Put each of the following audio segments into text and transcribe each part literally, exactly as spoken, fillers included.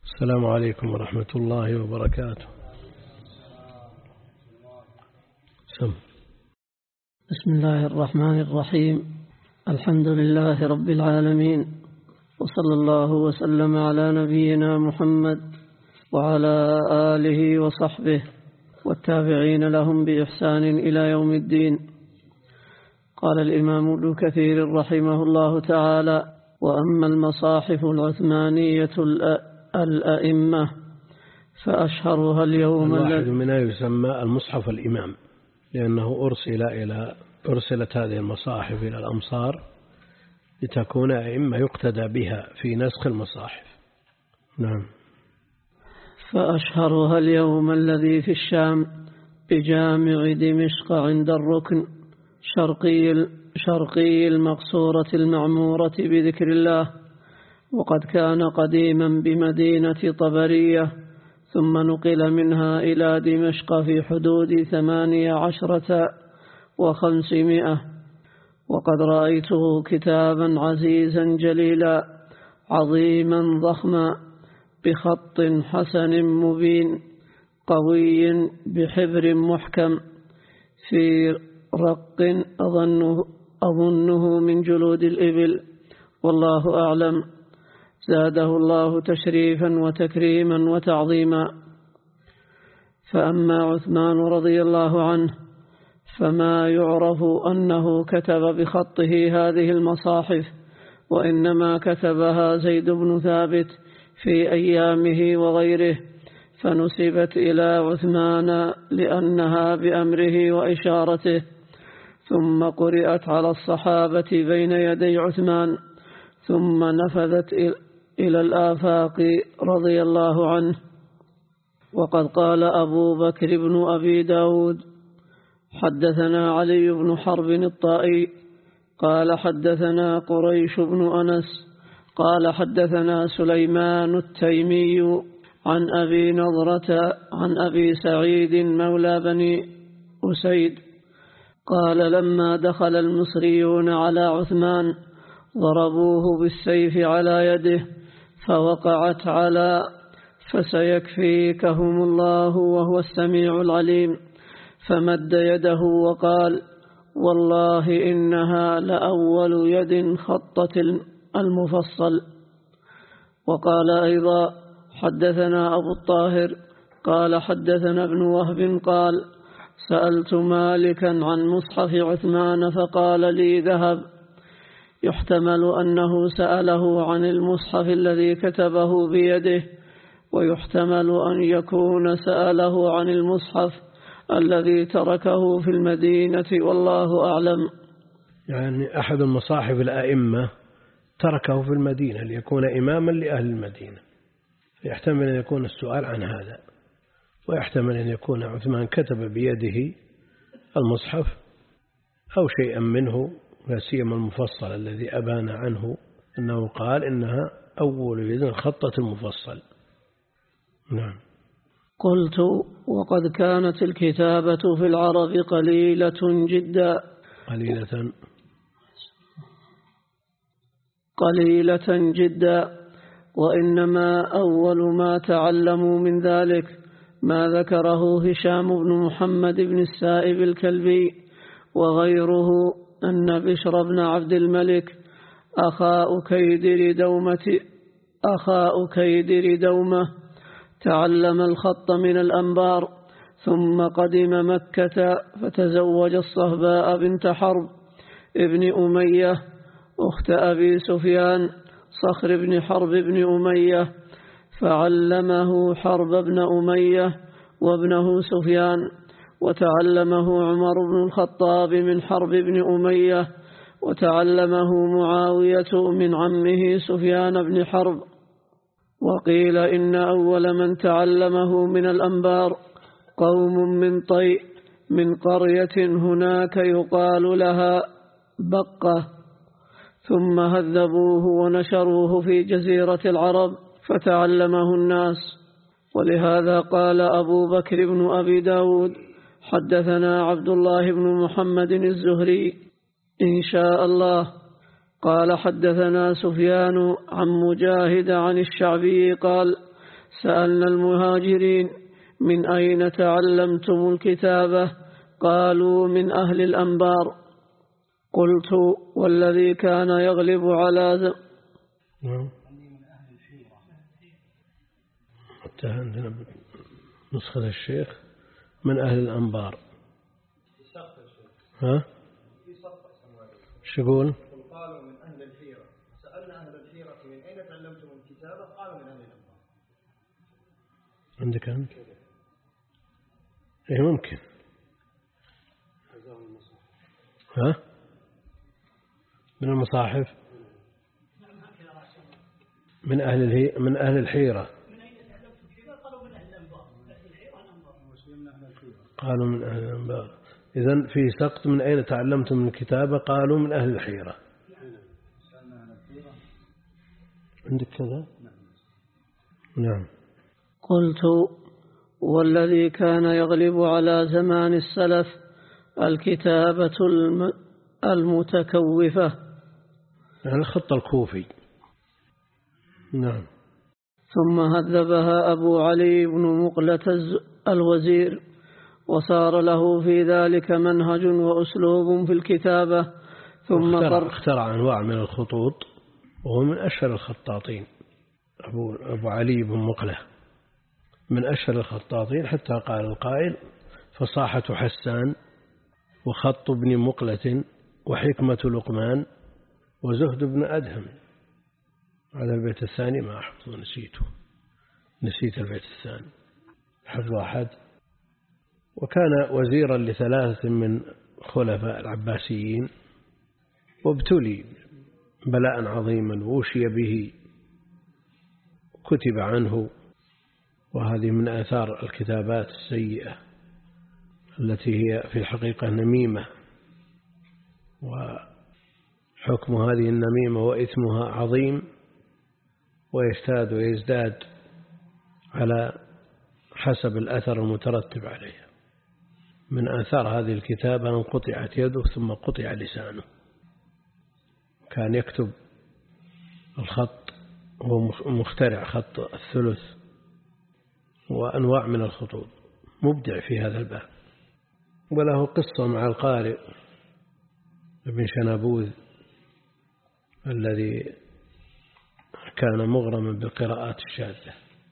السلام عليكم ورحمة الله وبركاته. سم. بسم الله الرحمن الرحيم. الحمد لله رب العالمين، وصلى الله وسلم على نبينا محمد وعلى آله وصحبه والتابعين لهم بإحسان إلى يوم الدين. قال الإمام ابن كثير رحمه الله تعالى: وأما المصاحف العثمانية الأئمة فأشهرها اليوم الواحد منها يسمى المصحف الإمام، لأنه أرسل إلى أرسلت هذه المصاحف إلى الأمصار لتكون أئمة يقتدى بها في نسخ المصاحف. نعم. فأشهرها اليوم الذي في الشام بجامع دمشق عند الركن شرقي شرقي المقصورة المعمورة بذكر الله، وقد كان قديما بمدينة طبرية، ثم نقل منها إلى دمشق في حدود ثمانية عشرة وخمسمائة. وقد رأيته كتابا عزيزا جليلا عظيما ضخما بخط حسن مبين قوي بحبر محكم في رق أظنه, أظنه من جلود الإبل، والله أعلم. زاده الله تشريفا وتكريما وتعظيما. فأما عثمان رضي الله عنه فما يعرف أنه كتب بخطه هذه المصاحف، وإنما كتبها زيد بن ثابت في أيامه وغيره، فنسبت إلى عثمان لأنها بأمره وإشارته، ثم قرأت على الصحابة بين يدي عثمان، ثم نفذت إلى الآفاق رضي الله عنه. وقد قال أبو بكر بن أبي داود: حدثنا علي بن حرب الطائي قال حدثنا قريش بن أنس قال حدثنا سليمان التيمي عن أبي نضرة عن أبي سعيد مولى بني أسيد قال: لما دخل المصريون على عثمان ضربوه بالسيف على يده فوقعت على فسيكفيكهم الله وهو السميع العليم، فمد يده وقال: والله إنها لأول يد خطت المفصل. وقال أيضا: حدثنا أبو الطاهر قال حدثنا ابن وهب قال: سألت مالكا عن مصحف عثمان فقال لي ذهب. يحتمل أنه سأله عن المصحف الذي كتبه بيده، ويحتمل أن يكون سأله عن المصحف الذي تركه في المدينة، والله أعلم. يعني أحد المصاحف الأئمة تركه في المدينة ليكون إماما لأهل المدينة، يحتمل أن يكون السؤال عن هذا، ويحتمل أن يكون عثمان كتب بيده المصحف أو شيئا منه، لا سيما المفصل الذي أبان عنه أنه قال إنها أول يد خطت المفصل. نعم. قلت: وقد كانت الكتابة في العرب قليلة جدا قليلة قليلة جدا وإنما أول ما تعلموا من ذلك ما ذكره هشام بن محمد بن السائب الكلبي وغيره، أن بشر بن عبد الملك أخاء كيدر دومة أخاء كيدر دومة تعلم الخط من الأنبار، ثم قدم مكة فتزوج الصهباء بنت حرب ابن أمية أخت أبي سفيان صخر بن حرب بن أمية، فعلمه حرب بن أمية وابنه سفيان، وتعلمه عمر بن الخطاب من حرب بن أمية، وتعلمه معاوية من عمه سفيان بن حرب. وقيل إن أول من تعلمه من الأنبار قوم من طيء من قرية هناك يقال لها بقة، ثم هذبوه ونشروه في جزيرة العرب فتعلمه الناس. ولهذا قال أبو بكر بن أبي داود: حدثنا عبد الله بن محمد الزهري إن شاء الله قال حدثنا سفيان عن مجاهد عن الشعبي قال: سألنا المهاجرين من أين تعلمتم الكتابة؟ قالوا من أهل الأنبار. قلت والذي كان يغلب على ذ... حتى عندنا نسخة الشيخ من أهل الأنبار. ها؟ شو يقول؟ قالوا من أهل الحيرة. سألنا أهل الحيرة من أين تعلمتم الكتابة؟ قالوا من أهل الأنبار. عندك أنت؟ إيه ممكن. ها؟ من المصاحف؟ من أهل الهي... من أهل الحيرة. قالوا من أهل الأنبار. إذن في سقط من أين تعلمتم الكتابة؟ قالوا من أهل الحيرة. عندك كذا؟ نعم. قلت والذي كان يغلب على زمان السلف الكتابة الم... المتكوفة، يعني الخط الكوفي. نعم. ثم هذبها أبو علي بن مقلة الوزير، وصار له في ذلك منهج وأسلوب في الكتابة. ثم اخترع, اخترع أنواع من الخطوط، وهو من أشهر الخطاطين. أبو, أبو علي بن مقلة من أشهر الخطاطين، حتى قال القائل فصاحة حسان وخط ابن مقلة وحكمة لقمان وزهد ابن أدهم. هذا البيت الثاني ما أحفظه، نسيته نسيت البيت الثاني، حفظ أحد. وكان وزيرا لثلاث من خلفاء العباسيين، وابتلي بلاء عظيما ووشي به، كتب عنه. وهذه من آثار الكتابات السيئة التي هي في الحقيقة نميمة، وحكم هذه النميمة وإثمها عظيم، ويشتاد ويزداد على حسب الأثر المترتب عليها. من آثار هذه الكتابة أن قطعت يده ثم قطع لسانه. كان يكتب الخط، هو مخترع خط الثلث وأنواع من الخطوط، مبدع في هذا الباب. وله قصة مع القارئ ابن شنابوذ الذي كان مغرما بالقراءات الشاذة،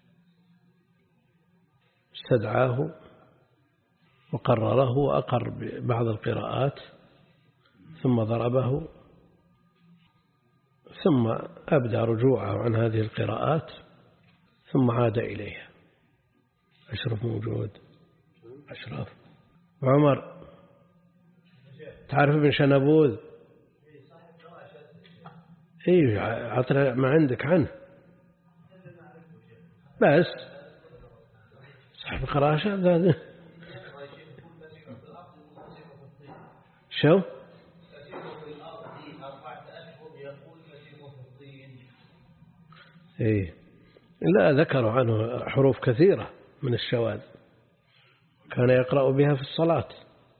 استدعاه وقرره وأقر ببعض القراءات، ثم ضربه، ثم أبدى رجوعه عن هذه القراءات، ثم عاد إليها. أشرف موجود؟ أشرف وعمر، تعرف ابن شنابوذ؟ إيه، عطنا ما عندك عنه بس صاحب قراءة هذا. شو؟ إيه، لا، ذكروا عنه حروف كثيرة من الشواذ، كان يقرأ بها في الصلاة،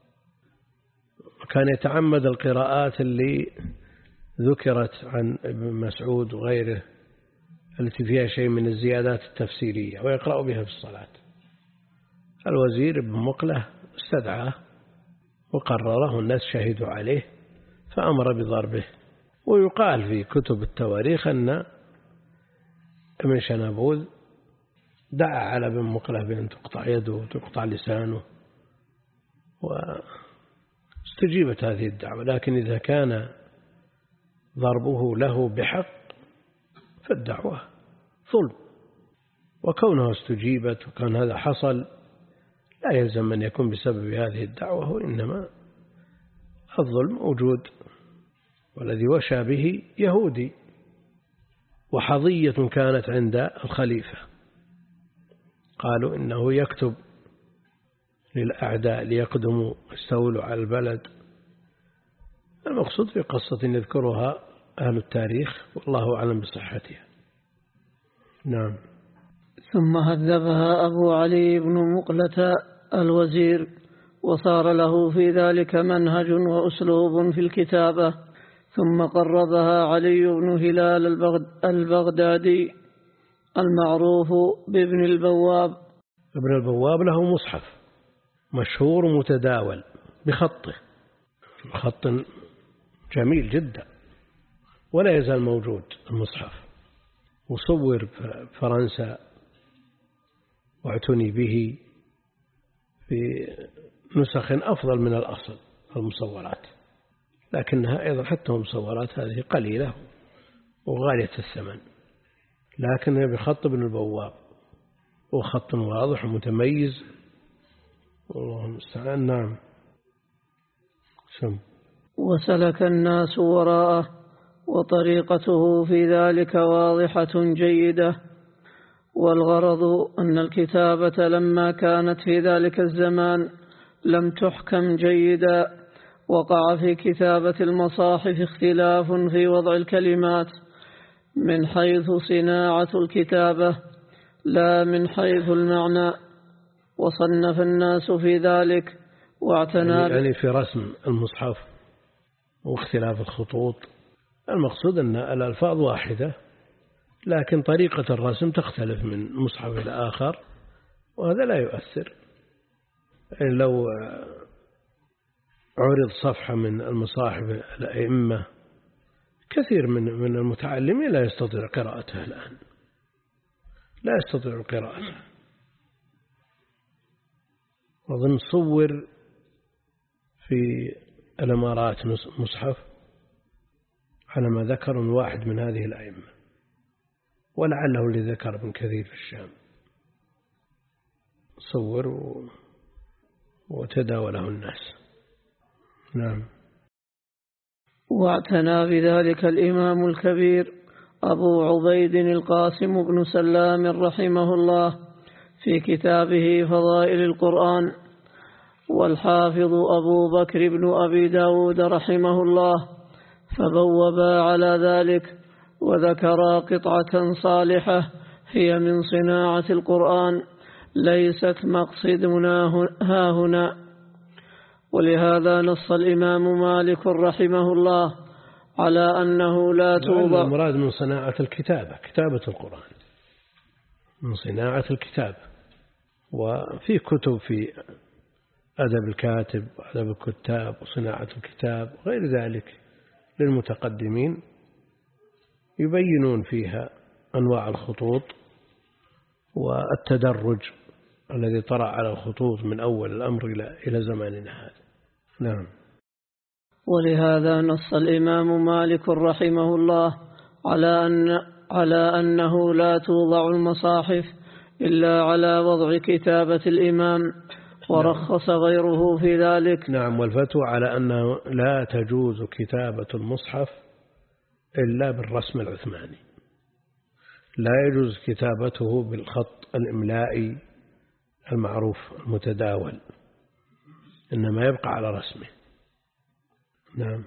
وكان يتعمد القراءات اللي ذكرت عن ابن مسعود وغيره التي فيها شيء من الزيادات التفسيرية، ويقرأ بها في الصلاة. الوزير ابن مقلة استدعاه وقرره، الناس شهدوا عليه فأمر بضربه. ويقال في كتب التواريخ أن ابن شنابوذ دعا على ابن مقلة بأن تقطع يده وتقطع لسانه، واستجيبت هذه الدعوة. لكن إذا كان ضربه له بحق فالدعوة ظلم، وكونها استجيبت وكان هذا حصل لا يلزم أن يكون بسبب هذه الدعوة، وإنما الظلم موجود. والذي وشى به يهودي، وحظية كانت عند الخليفة، قالوا إنه يكتب للأعداء ليقدموا استولوا على البلد. المقصود في قصة يذكرها أهل التاريخ، والله أعلم بصحتها. نعم. ثم هذبها أبو علي بن مقلة الوزير، وصار له في ذلك منهج وأسلوب في الكتابة. ثم قربها علي بن هلال البغدادي المعروف بابن البواب. ابن البواب له مصحف مشهور متداول بخطه، خط جميل جدا ولا يزال موجود المصحف، وصور في فرنسا واعتني به في نسخ أفضل من الأصل المصورات، لكنها أيضا حتى المصورات هذه قليلة وغالية الثمن، لكنها بخط ابن البواب وخط واضح ومتميز والله المستعان. نعم. سم. وسلك الناس وراءه وطريقته في ذلك واضحة جيدة. والغرض أن الكتابة لما كانت في ذلك الزمان لم تحكم جيدا، وقع في كتابة المصاحف اختلاف في وضع الكلمات من حيث صناعة الكتابة لا من حيث المعنى، وصنف الناس في ذلك واعتنى يعني في رسم المصحف واختلاف الخطوط. المقصود أن الألفاظ واحدة لكن طريقة الرسم تختلف من مصحف إلى آخر، وهذا لا يؤثر. لو عرض صفحة من المصاحف الأئمة كثير من من المتعلمين لا يستطيع قراءتها الآن، لا يستطيع قراءتها. وظن صور في الإمارات مصحف على ما ذكر واحد من هذه الأئمة، ولعله اللي ذكر ابن كثير في الشام، صور وتداوله الناس. نعم. واعتنى بذلك الإمام الكبير أبو عبيد القاسم بن سلام رحمه الله في كتابه فضائل القرآن، والحافظ أبو بكر بن أبي داود رحمه الله، فبوبا على ذلك وذكرا قطعة صالحة هي من صناعة القرآن ليست مقصدنا ها هنا. ولهذا نص الإمام مالك رحمه الله على أنه لا توضع. المراد من صناعة الكتابة كتابة القرآن، من صناعة الكتابة. وفي كتب في أدب الكاتب وأدب الكتاب وصناعة الكتاب وغير ذلك للمتقدمين يبينون فيها أنواع الخطوط والتدرج الذي طرأ على الخطوط من أول الأمر إلى إلى زماننا هذا. نعم. ولهذا نص الإمام مالك رحمه الله على أن على أنه لا توضع المصاحف إلا على وضع كتابة الإمام، ورخص غيره في ذلك. نعم. والفتوى على أنه لا تجوز كتابة المصحف إلا بالرسم العثماني، لا يجوز كتابته بالخط الإملائي المعروف المتداول، إنما يبقى على رسمه. نعم.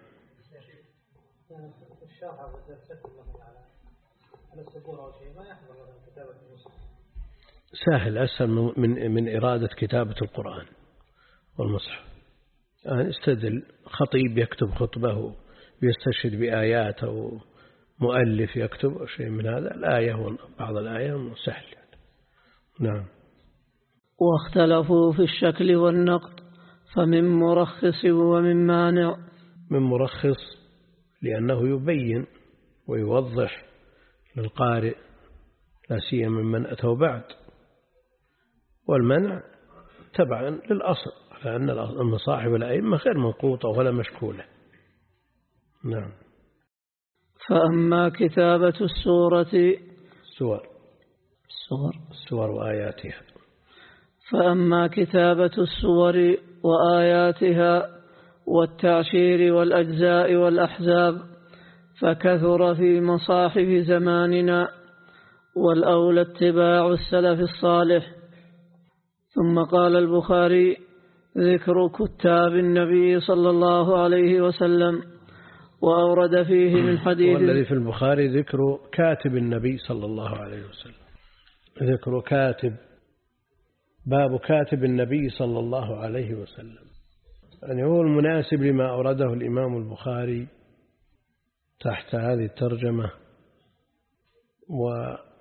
سهل أسهل من من إرادة كتابة القرآن والمصحف. يعني استدل خطيب يكتب خطبه ويستشهد بآيات أو مؤلف يكتب شيء من هذا، الآية وبعض الآية سهل. نعم. واختلفوا في الشكل والنقد، فمن مرخص ومن مانع. من مرخص لأنه يبين ويوضح للقارئ لا سيما من أتوا بعد، والمنع تبعا للأصل على أن المصاحف الأئمة غير منقوطة ولا مشكولة. نعم. فأما كتابة السورة السور السور السور وآياتها فأما كتابة السور وآياتها والتعشير والأجزاء والأحزاب فكثر في مصاحف زماننا، والأولى اتباع السلف الصالح. ثم قال البخاري: ذكر كتاب النبي صلى الله عليه وسلم، وأورد فيه من حديث. والذي في البخاري ذكر كاتب النبي صلى الله عليه وسلم، ذكر كاتب، باب كاتب النبي صلى الله عليه وسلم، يعني هو المناسب لما أورده الإمام البخاري تحت هذه الترجمة.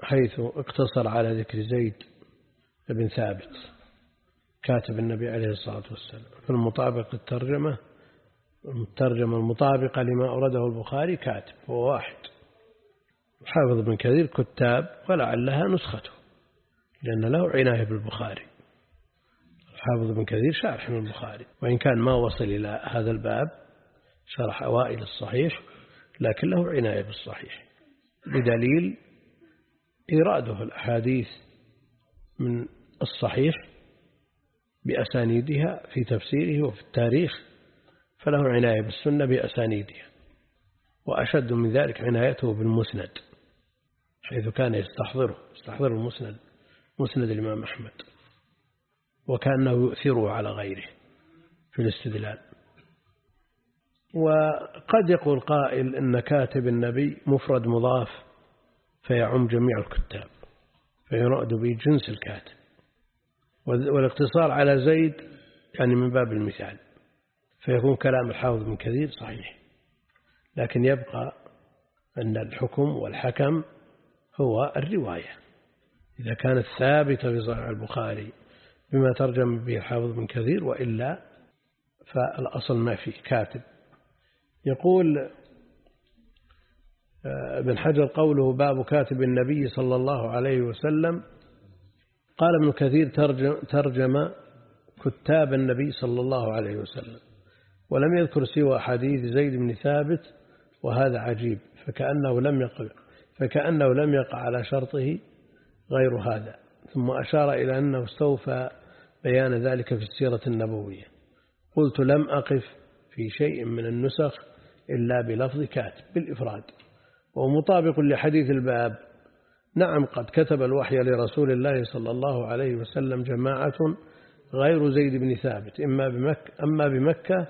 حيث اقتصر على ذكر زيد بن ثابت كاتب النبي عليه الصلاة والسلام في المطابق الترجمة الترجمة المطابقة لما أورده البخاري كاتب هو واحد. حافظ بن كثير كتاب ولعلها نسخته لأن له عناية بالبخاري. حافظ بن كثير شارح من البخاري وإن كان ما وصل إلى هذا الباب شرح أوائل الصحيح لكن له عناية بالصحيح بدليل إراده الأحاديث من الصحيح بأسانيدها في تفسيره وفي التاريخ فله عناية بالسنة بأسانيدها. وأشد من ذلك عنايته بالمسند حيث كان يستحضره يستحضر المسند مسند الإمام أحمد وكأنه يؤثره على غيره في الاستدلال. وقد يقول قائل إن كاتب النبي مفرد مضاف فيعم جميع الكتاب فيراد به جنس الكاتب، والاقتصار على زيد يعني من باب المثال فيكون كلام الحافظ بن كثير صحيح. لكن يبقى أن الحكم والحكم هو الرواية إذا كانت ثابتة في صحيح البخاري بما ترجم به الحافظ بن كثير، وإلا فالأصل ما فيه كاتب. يقول ابن حجر قوله باب كاتب النبي صلى الله عليه وسلم، قال ابن كثير ترجم, ترجم كتاب النبي صلى الله عليه وسلم ولم يذكر سوى حديث زيد بن ثابت، وهذا عجيب فكأنه لم يقع فكأنه لم يقع على شرطه غير هذا. ثم أشار إلى أنه استوفى بيان ذلك في السيرة النبوية. قلت لم أقف في شيء من النسخ إلا بلفظ كاتب بالإفراد ومطابق لحديث الباب. نعم قد كتب الوحي لرسول الله صلى الله عليه وسلم جماعة غير زيد بن ثابت إما بمكة أما بمكة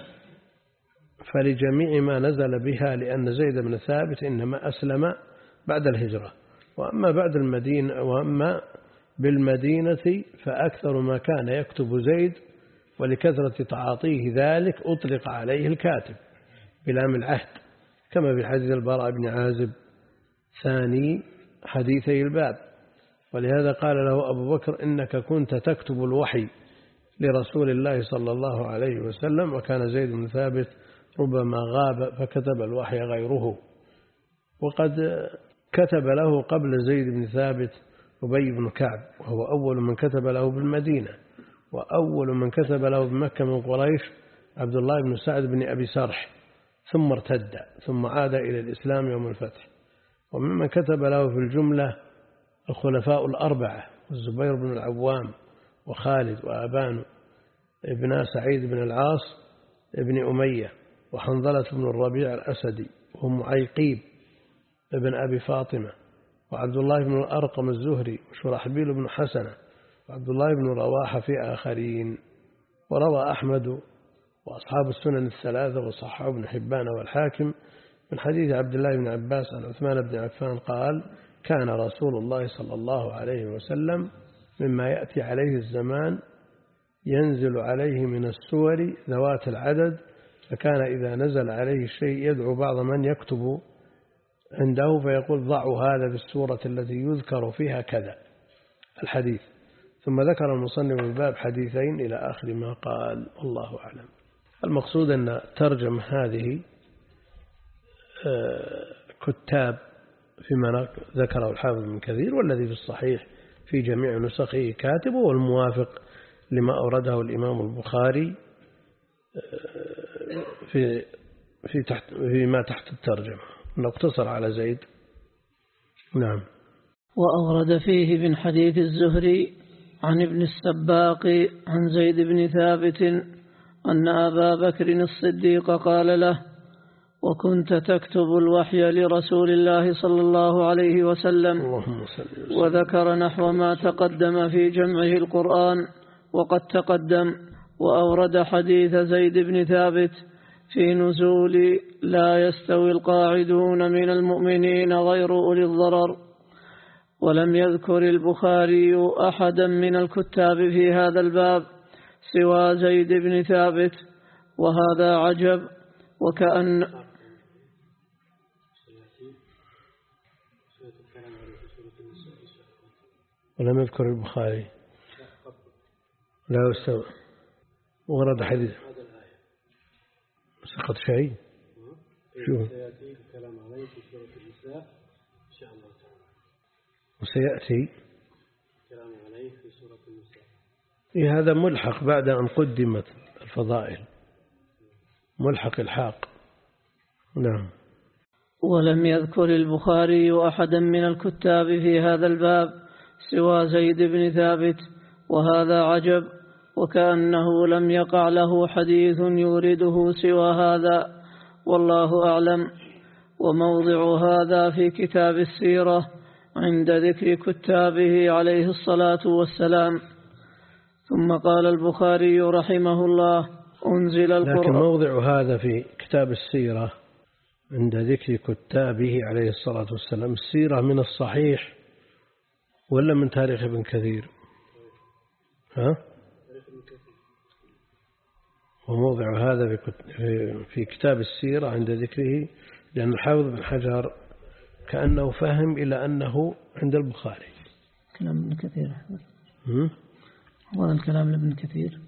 فلجميع ما نزل بها لأن زيد بن ثابت إنما أسلم بعد الهجرة، وأما بعد المدينة وأما بالمدينة فأكثر ما كان يكتب زيد ولكثرة تعاطيه ذلك أطلق عليه الكاتب بلام العهد كما في حديث البراء بن عازب ثاني حديثي الباب. ولهذا قال له أبو بكر إنك كنت تكتب الوحي لرسول الله صلى الله عليه وسلم، وكان زيد بن ثابت ربما غاب فكتب الوحي غيره. وقد كتب له قبل زيد بن ثابت أبي بن كعب وهو أول من كتب له بالمدينة، وأول من كتب له بمكة من قريش عبد الله بن سعد بن أبي سرح ثم ارتد ثم عاد إلى الإسلام يوم الفتح. وممن كتب له في الجملة الخلفاء الأربعة الزبير بن العوام وخالد وأبان ابن سعيد بن العاص ابن أمية وحنظلة بن الربيع الأسدي وهم عيقيب ابن أبي فاطمة وعبد الله بن الأرقم الزهري وشرحبيل بن حسنة وعبد الله بن رواحة في آخرين. وروى أحمد وأصحاب السنن الثلاثة وصححه ابن حبان والحاكم من حديث عبد الله بن عباس عن عثمان بن عفان قال كان رسول الله صلى الله عليه وسلم مما يأتي عليه الزمان ينزل عليه من السور ذوات العدد، فكان إذا نزل عليه الشيء يدعو بعض من يكتب عنده فيقول ضعوا هذا بالسورة التي يذكر فيها كذا الحديث. ثم ذكر المصنف الباب حديثين إلى آخر ما قال والله أعلم. المقصود أن ترجم هذه كتاب فيما ذكره الحافظ بن كثير، والذي في الصحيح في جميع نسخه كاتب، والموافق لما أورده الإمام البخاري في في تحت فيما تحت الترجمة نقتصر على زيد. نعم. وأورد فيه من حديث الزهري عن ابن السباق عن زيد بن ثابت أن أبا بكر الصديق قال له وكنت تكتب الوحي لرسول الله صلى الله عليه وسلم، وذكر نحو ما تقدم في جمعه القرآن وقد تقدم. وأورد حديث زيد بن ثابت في نزول لا يستوي القاعدون من المؤمنين غير أولي الضرر. ولم يذكر البخاري أحدا من الكتاب في هذا الباب سوى زيد بن ثابت، وهذا عجب. وكأن ولم يذكر البخاري لا يستوى ورد حديث سقط شيء شو سيأتي الكلام عليه في سورة النساء إن شاء الله تعالى وسيأتي الكلام عليه في سورة النساء. إيه هذا ملحق بعد أن قدمت الفضائل ملحق الحاق. نعم. ولم يذكر البخاري أحدا من الكتاب في هذا الباب سوى زيد بن ثابت، وهذا عجب، وكأنه لم يقع له حديث يورده سوى هذا، والله أعلم. وموضع هذا في كتاب السيرة عند ذكر كتابه عليه الصلاة والسلام. ثم قال البخاري رحمه الله: أنزل القرآن. لكن موضع هذا في كتاب السيرة عند ذكر كتابه عليه الصلاة والسلام، السيرة من الصحيح ولا من تاريخ ابن كثير؟ ها؟ وموضع هذا في كتاب السيرة عند ذكره، لأن الحافظ بن حجر كأنه فهم إلى أنه عند البخاري. كلام ابن كثير. هذا الكلام لابن كثير.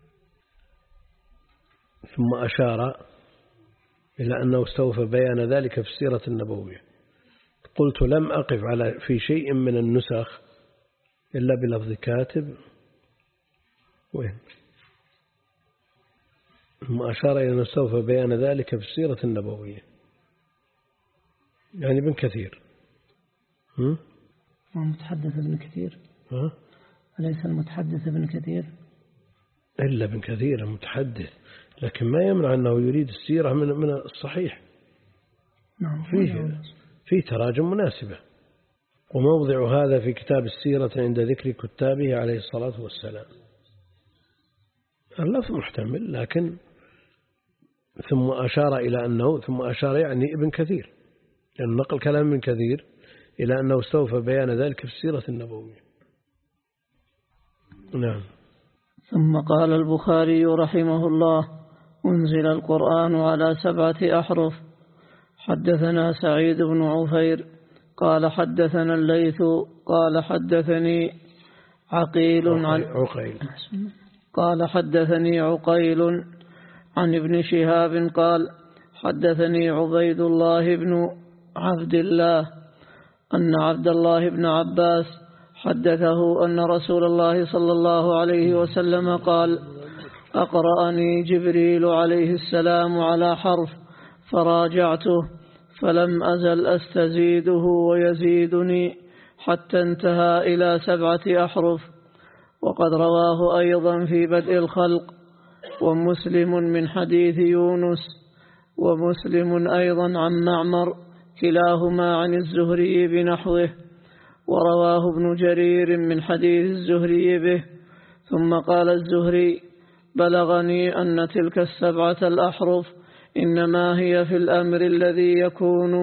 ثم أشار إلى أنه استوفى بيان ذلك في السيرة النبوية. قلت لم أقف على في شيء من النسخ إلا بلفظ كاتب. وين؟ ثم أشار إلى أنه استوفى بيان ذلك في السيرة النبوية، يعني ابن كثير. هم؟ متحدث ابن كثير. ها؟ أليس المتحدث ابن كثير؟ إلا ابن كثير المتحدث، لكن ما يمنع أنه يريد السيرة من من الصحيح. نعم. فيه فيه تراجم مناسبة. وموضع هذا في كتاب السيرة عند ذكر كتابه عليه الصلاة والسلام. اللفظ محتمل، لكن ثم أشار إلى أنه ثم أشار يعني ابن كثير، لأن نقل كلام ابن كثير إلى أنه استوفى بيان ذلك في السيرة النبوية. نعم. ثم قال البخاري رحمه الله: أنزل القرآن على سبعة أحرف. حدثنا سعيد بن عفير قال حدثنا الليث قال حدثني عقيل عن عقيل قال حدثني عقيل عن ابن شهاب قال حدثني عبيد الله بن عبد الله أن عبد الله بن عباس حدثه أن رسول الله صلى الله عليه وسلم قال: أقرأني جبريل عليه السلام على حرف فراجعته فلم أزل أستزيده ويزيدني حتى انتهى إلى سبعة أحرف. وقد رواه أيضا في بدء الخلق ومسلم من حديث يونس ومسلم أيضا عن معمر كلاهما عن الزهري بنحوه، ورواه ابن جرير من حديث الزهري به. ثم قال الزهري: بلغني أن تلك السبعة الأحرف إنما هي في الأمر الذي يكون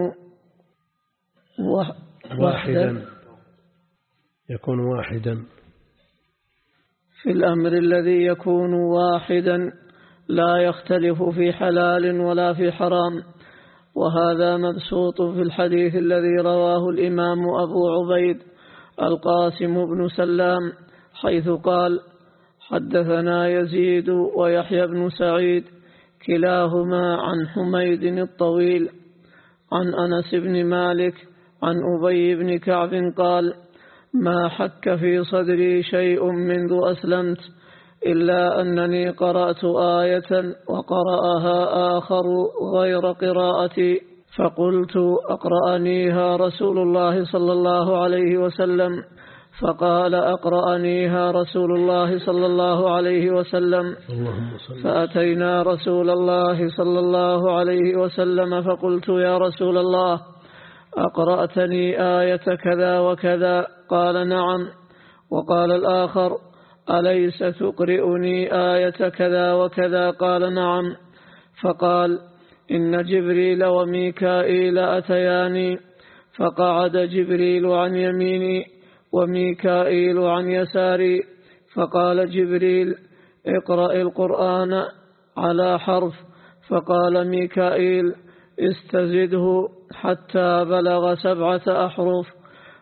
واحدا يكون واحدا في الأمر الذي يكون واحدا لا يختلف في حلال ولا في حرام. وهذا مبسوط في الحديث الذي رواه الإمام أبو عبيد القاسم بن سلام حيث قال: حدثنا يزيد ويحيى بن سعيد كلاهما عن حميد الطويل عن أنس بن مالك عن أبي بن كعب قال: ما حك في صدري شيء منذ أسلمت إلا أنني قرأت آية وقرأها آخر غير قراءتي، فقلت: أقرأنيها رسول الله صلى الله عليه وسلم؟ فقال: أقرأنيها رسول الله صلى الله عليه وسلم. فأتينا رسول الله صلى الله عليه وسلم فقلت: يا رسول الله، أقرأتني آية كذا وكذا؟ قال: نعم. وقال الآخر: أليس تقرئني آية كذا وكذا؟ قال: نعم. فقال: إن جبريل وميكائيل أتياني، فقعد جبريل عن يميني وميكائيل عن يساري، فقال جبريل: اقرأ القرآن على حرف، فقال ميكائيل: استزده حتى بلغ سبعة أحرف،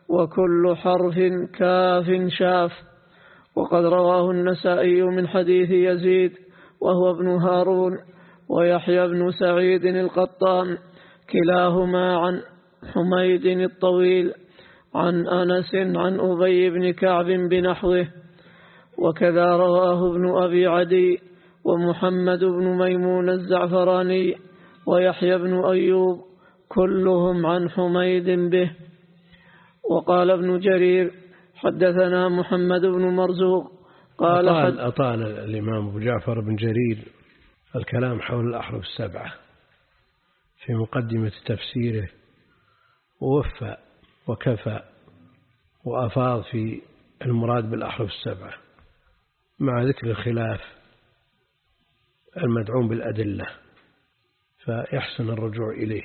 وكل حرف كاف شاف. وقد رواه النسائي من حديث يزيد وهو ابن هارون ويحيى بن سعيد القطان كلاهما عن حميد الطويل عن أنس عن أبي بن كعب بنحوه. وكذا رواه ابن أبي عدي ومحمد بن ميمون الزعفراني ويحيى بن أيوب كلهم عن حميد به. وقال ابن جرير حدثنا محمد بن مرزوق قال أطال, أطال الإمام أبو جعفر بن جرير الكلام حول الأحرف السبعة في مقدمة تفسيره، ووفى وكفى وأفاض في المراد بالأحرف السبعة مع ذكر الخلاف المدعوم بالأدلة، فيحسن الرجوع إليه.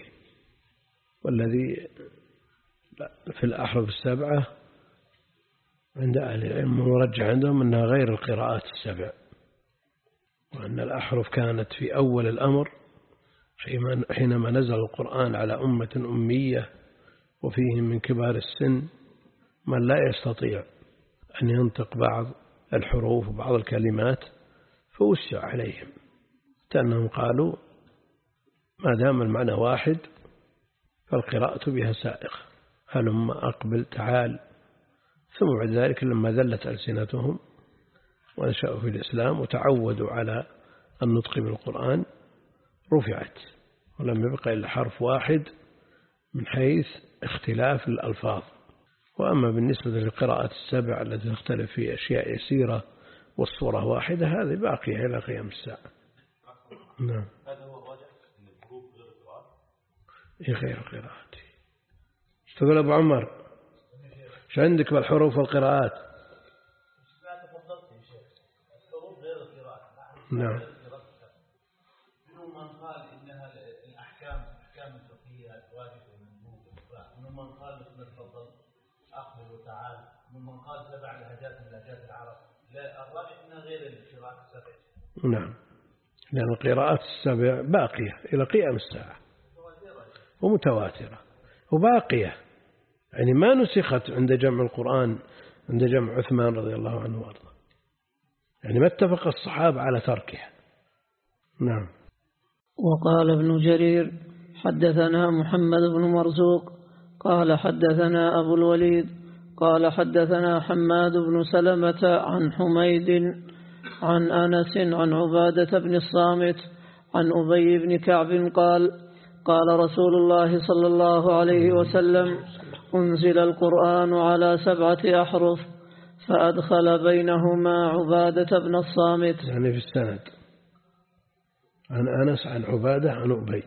والذي في الأحرف السبعة عند أهل العلم مرجح عندهم أنها غير القراءات السبع، وأن الأحرف كانت في أول الأمر حينما نزل القرآن على أمة أمية وفيهم من كبار السن من لا يستطيع أن ينطق بعض الحروف وبعض الكلمات، فوسع عليهم كأنهم قالوا ما دام المعنى واحد فالقراءة بها سائغة، هلما أقبل تعال. ثم بعد ذلك لما ذلت ألسنتهم ونشأوا في الإسلام وتعودوا على النطق بالقرآن رفعت، ولم يبقى إلا حرف واحد من حيث اختلاف الألفاظ. وأما بالنسبة للقراءات السبع التي تختلف في أشياء يسيرة والصورة واحدة هذه باقية إلى قيام الساعة. نعم. هذا هو الراجح أن الحروف غير القراءات؟ إيه غير القراءات. تقول أبو عمر ايش عندك بالحروف والقراءات؟ الحروف غير القراءات. نعم. منهم من قال إنها الأحكام أحكام الفقهية الواجب والمندوب، ومنهم من قال مثل الفضل أقبل وتعال، ومنهم من قال سبع لهجات من لهجات العرب. لا، الراجح إنها غير القراءات السبع. نعم، لأن القراءات السبع باقية إلى قيام الساعة ومتواترة وباقية، يعني ما نسخت عند جمع القرآن عند جمع عثمان رضي الله عنه وارضاه، يعني ما اتفق الصحابة على تركها. نعم. وقال ابن جرير حدثنا محمد بن مرزوق قال حدثنا أبو الوليد قال حدثنا حماد بن سلمة عن حميد عن أنس عن عبادة بن الصامت عن أبي بن كعب قال قال رسول الله صلى الله عليه وسلم أنزل القرآن على سبعة أحرف فأدخل بينهما عبادة بن الصامت. يعني في السند عن أنس عن عبادة عن أبي.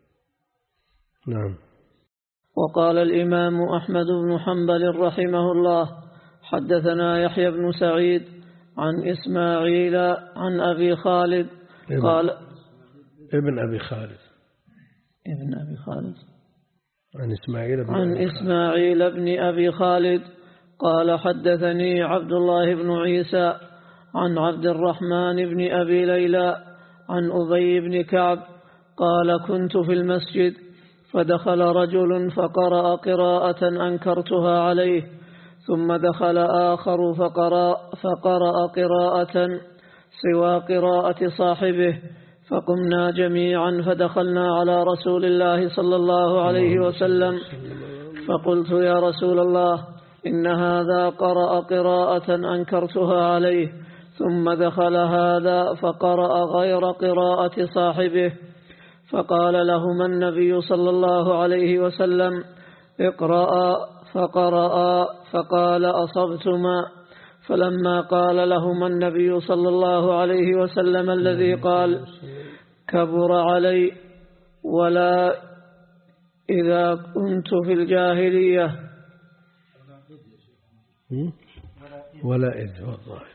نعم. وقال الإمام أحمد بن حنبل رحمه الله حدثنا يحيى بن سعيد عن إسماعيل عن أبي خالد قال ابن أبي خالد ابن أبي خالد عن إسماعيل بن عن أبي إسماعيل بن أبي خالد قال حدثني عبد الله بن عيسى عن عبد الرحمن بن أبي ليلى عن أبي بن كعب قال كنت في المسجد فدخل رجل فقرأ قراءة أنكرتها عليه، ثم دخل آخر فقرأ, فقرأ قراءة سوى قراءة صاحبه، فقمنا جميعا فدخلنا على رسول الله صلى الله عليه وسلم فقلت يا رسول الله إن هذا قرأ قراءة أنكرتها عليه، ثم دخل هذا فقرأ غير قراءة صاحبه، فقال لهما النبي صلى الله عليه وسلم اقرأ، فقرأ فقال أصبتما. فلما قال لهما النبي صلى الله عليه وسلم الذي قال كبر علي ولا إذا كنت في الجاهلية ولا إذ والظاهر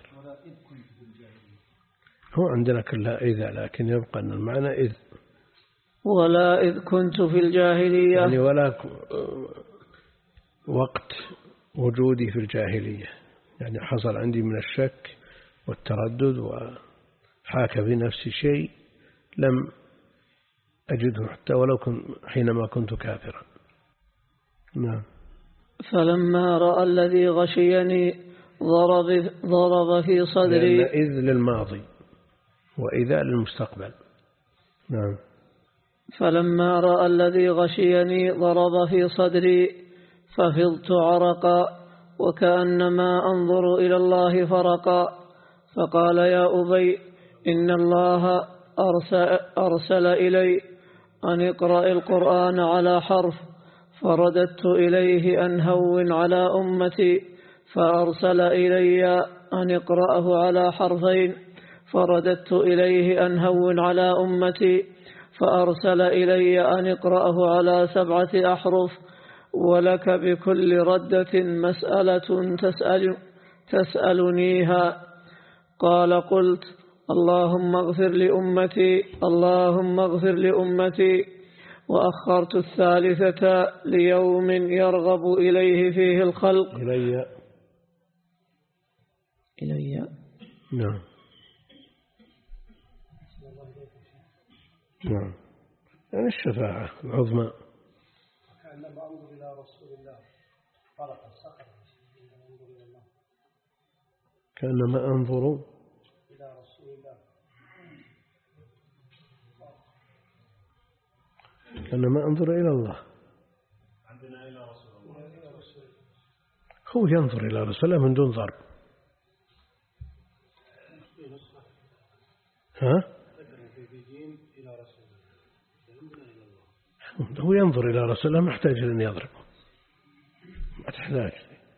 هو عندنا كلها إذا، لكن يبقى أن المعنى إذ ولا إذ كنت في الجاهلية، يعني ولا وقت وجودي في الجاهلية، يعني حصل عندي من الشك والتردد وحاك في نفسي شيء لم أجده حتى ولو كن حينما كنت كافرا. نعم. فلما رأى الذي غشيني ضرب, ضرب في صدري. لأن إذ للماضي وإذا للمستقبل. نعم. فلما رأى الذي غشيني ضرب في صدري ففضت عرقا وكأنما أنظر إلى الله فرقا. فقال يا أبي إن الله أرسل, أرسل إلي أن اقرأ القرآن على حرف، فرددت إليه أن هون على أمتي، فأرسل إلي أن اقرأه على حرفين، فرددت إليه أن هون على أمتي، فأرسل إلي أن اقرأه على سبعة أحرف، ولك بكل ردة مسألة تسأل تسألنيها. قال قلت اللهم اغفر لأمتي اللهم اغفر لأمتي. وأخرت الثالثة ليوم يرغب إليه فيه الخلق. إلي إلي نعم. نعم. يعني الشفاعة العظمى. كأنما أنظر إلى رسول الله فرق السقر كأنما أنظر إلى رسول الله كأنما أنظر إلى الله. عندنا إلى رسول الله. هو ينظر إلى رسول الله من دون ضرب. ها؟ هو ينظر إلى رسول الله، محتاج أن يضرب، ما تحتاج.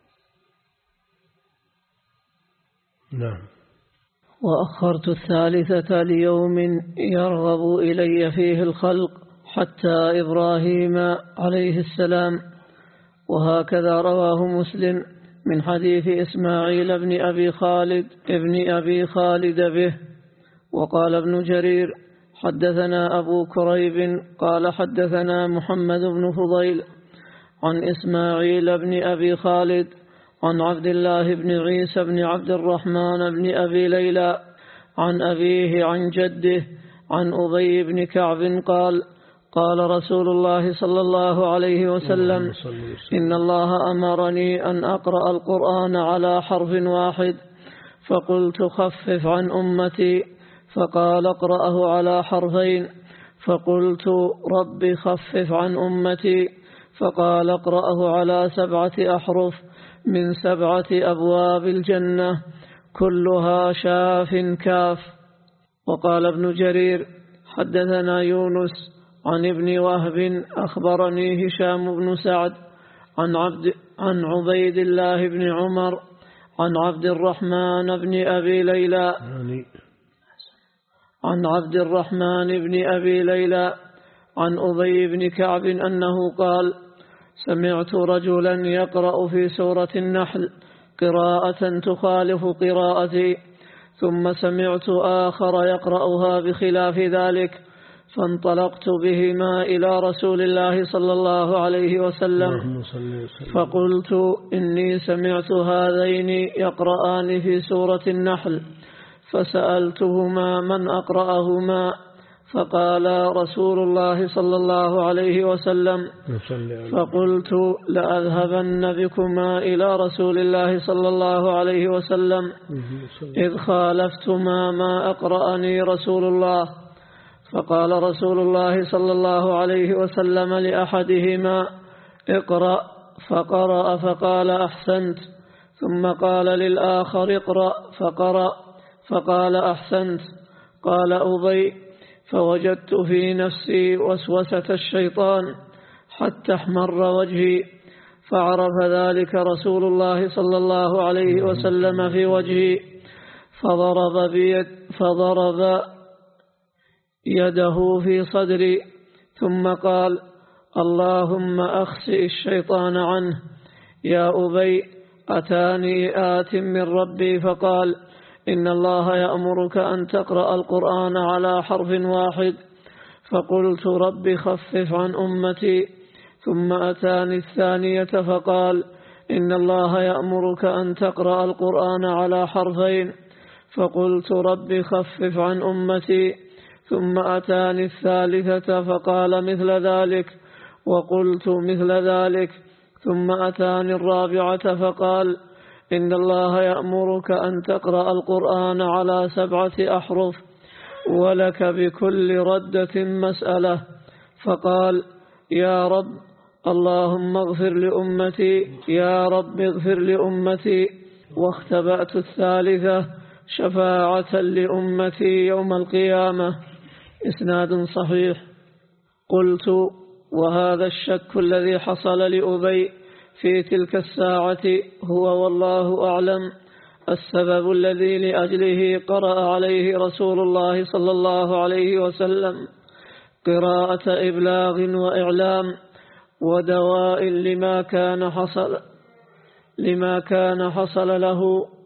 نعم. وأخرت الثالثة ليوم يرغب إلي فيه الخلق حتى إبراهيم عليه السلام. وهكذا رواه مسلم من حديث إسماعيل بن أبي خالد ابن أبي خالد به. وقال ابن جرير حدثنا أبو كريب قال حدثنا محمد بن فضيل عن إسماعيل بن أبي خالد عن عبد الله بن عيسى بن عبد الرحمن بن أبي ليلى عن أبيه عن جده عن أبي بن كعب قال قال رسول الله صلى الله عليه وسلم إن الله أمرني أن أقرأ القرآن على حرف واحد، فقلت خفف عن أمتي، فقال اقرأه على حرفين، فقلت رب خفف عن أمتي، فقال اقرأه على سبعة أحرف من سبعة أبواب الجنة كلها شاف كاف. وقال ابن جرير حدثنا يونس عن ابن وهب أخبرني هشام بن سعد عن, عبد عن عبيد الله بن عمر عن عبد الرحمن بن أبي ليلى عن عبد الرحمن بن أبي ليلى عن أبي بن كعب أنه قال سمعت رجلا يقرأ في سورة النحل قراءة تخالف قراءتي، ثم سمعت آخر يقرأها بخلاف ذلك، فانطلقت بهما إلى رسول الله صلى الله عليه وسلم فقلت إني سمعت هذين يقرآن في سورة النحل، فسألتهما من أقرأهما، فقال رسول الله صلى الله عليه وسلم، فقلت لأذهبن بكما إلى رسول الله صلى الله عليه وسلم إذ خالفتما ما أقرأني رسول الله. فقال رسول الله صلى الله عليه وسلم لأحدهما اقرأ، فقرأ فقال أحسنت، ثم قال للآخر اقرأ، فقرأ فقال أحسنت. قال أبي فوجدت في نفسي وسوسة الشيطان حتى احمر وجهي، فعرف ذلك رسول الله صلى الله عليه وسلم في وجهي، فضرب, بيد فضرب يده في صدري، ثم قال اللهم أخسئ الشيطان عنه. يا أبي أتاني آت من ربي فقال إن الله يأمرك أن تقرأ القرآن على حرف واحد، فقلت رب خفف عن أمتي. ثم أتاني الثانية فقال إن الله يأمرك أن تقرأ القرآن على حرفين، فقلت رب خفف عن أمتي. ثم أتاني الثالثة فقال مثل ذلك، وقلت مثل ذلك. ثم أتاني الرابعة فقال إن الله يأمرك أن تقرأ القرآن على سبعة أحرف ولك بكل ردة مسألة. فقال يا رب اللهم اغفر لأمتي يا رب اغفر لأمتي. واختبأت الثالثة شفاعة لأمتي يوم القيامة. إسناد صحيح. قلت وهذا الشك الذي حصل لأبي في تلك الساعة هو والله أعلم السبب الذي لأجله قرأ عليه رسول الله صلى الله عليه وسلم قراءة إبلاغ وإعلام ودواء لما كان حصل لما كان حصل له.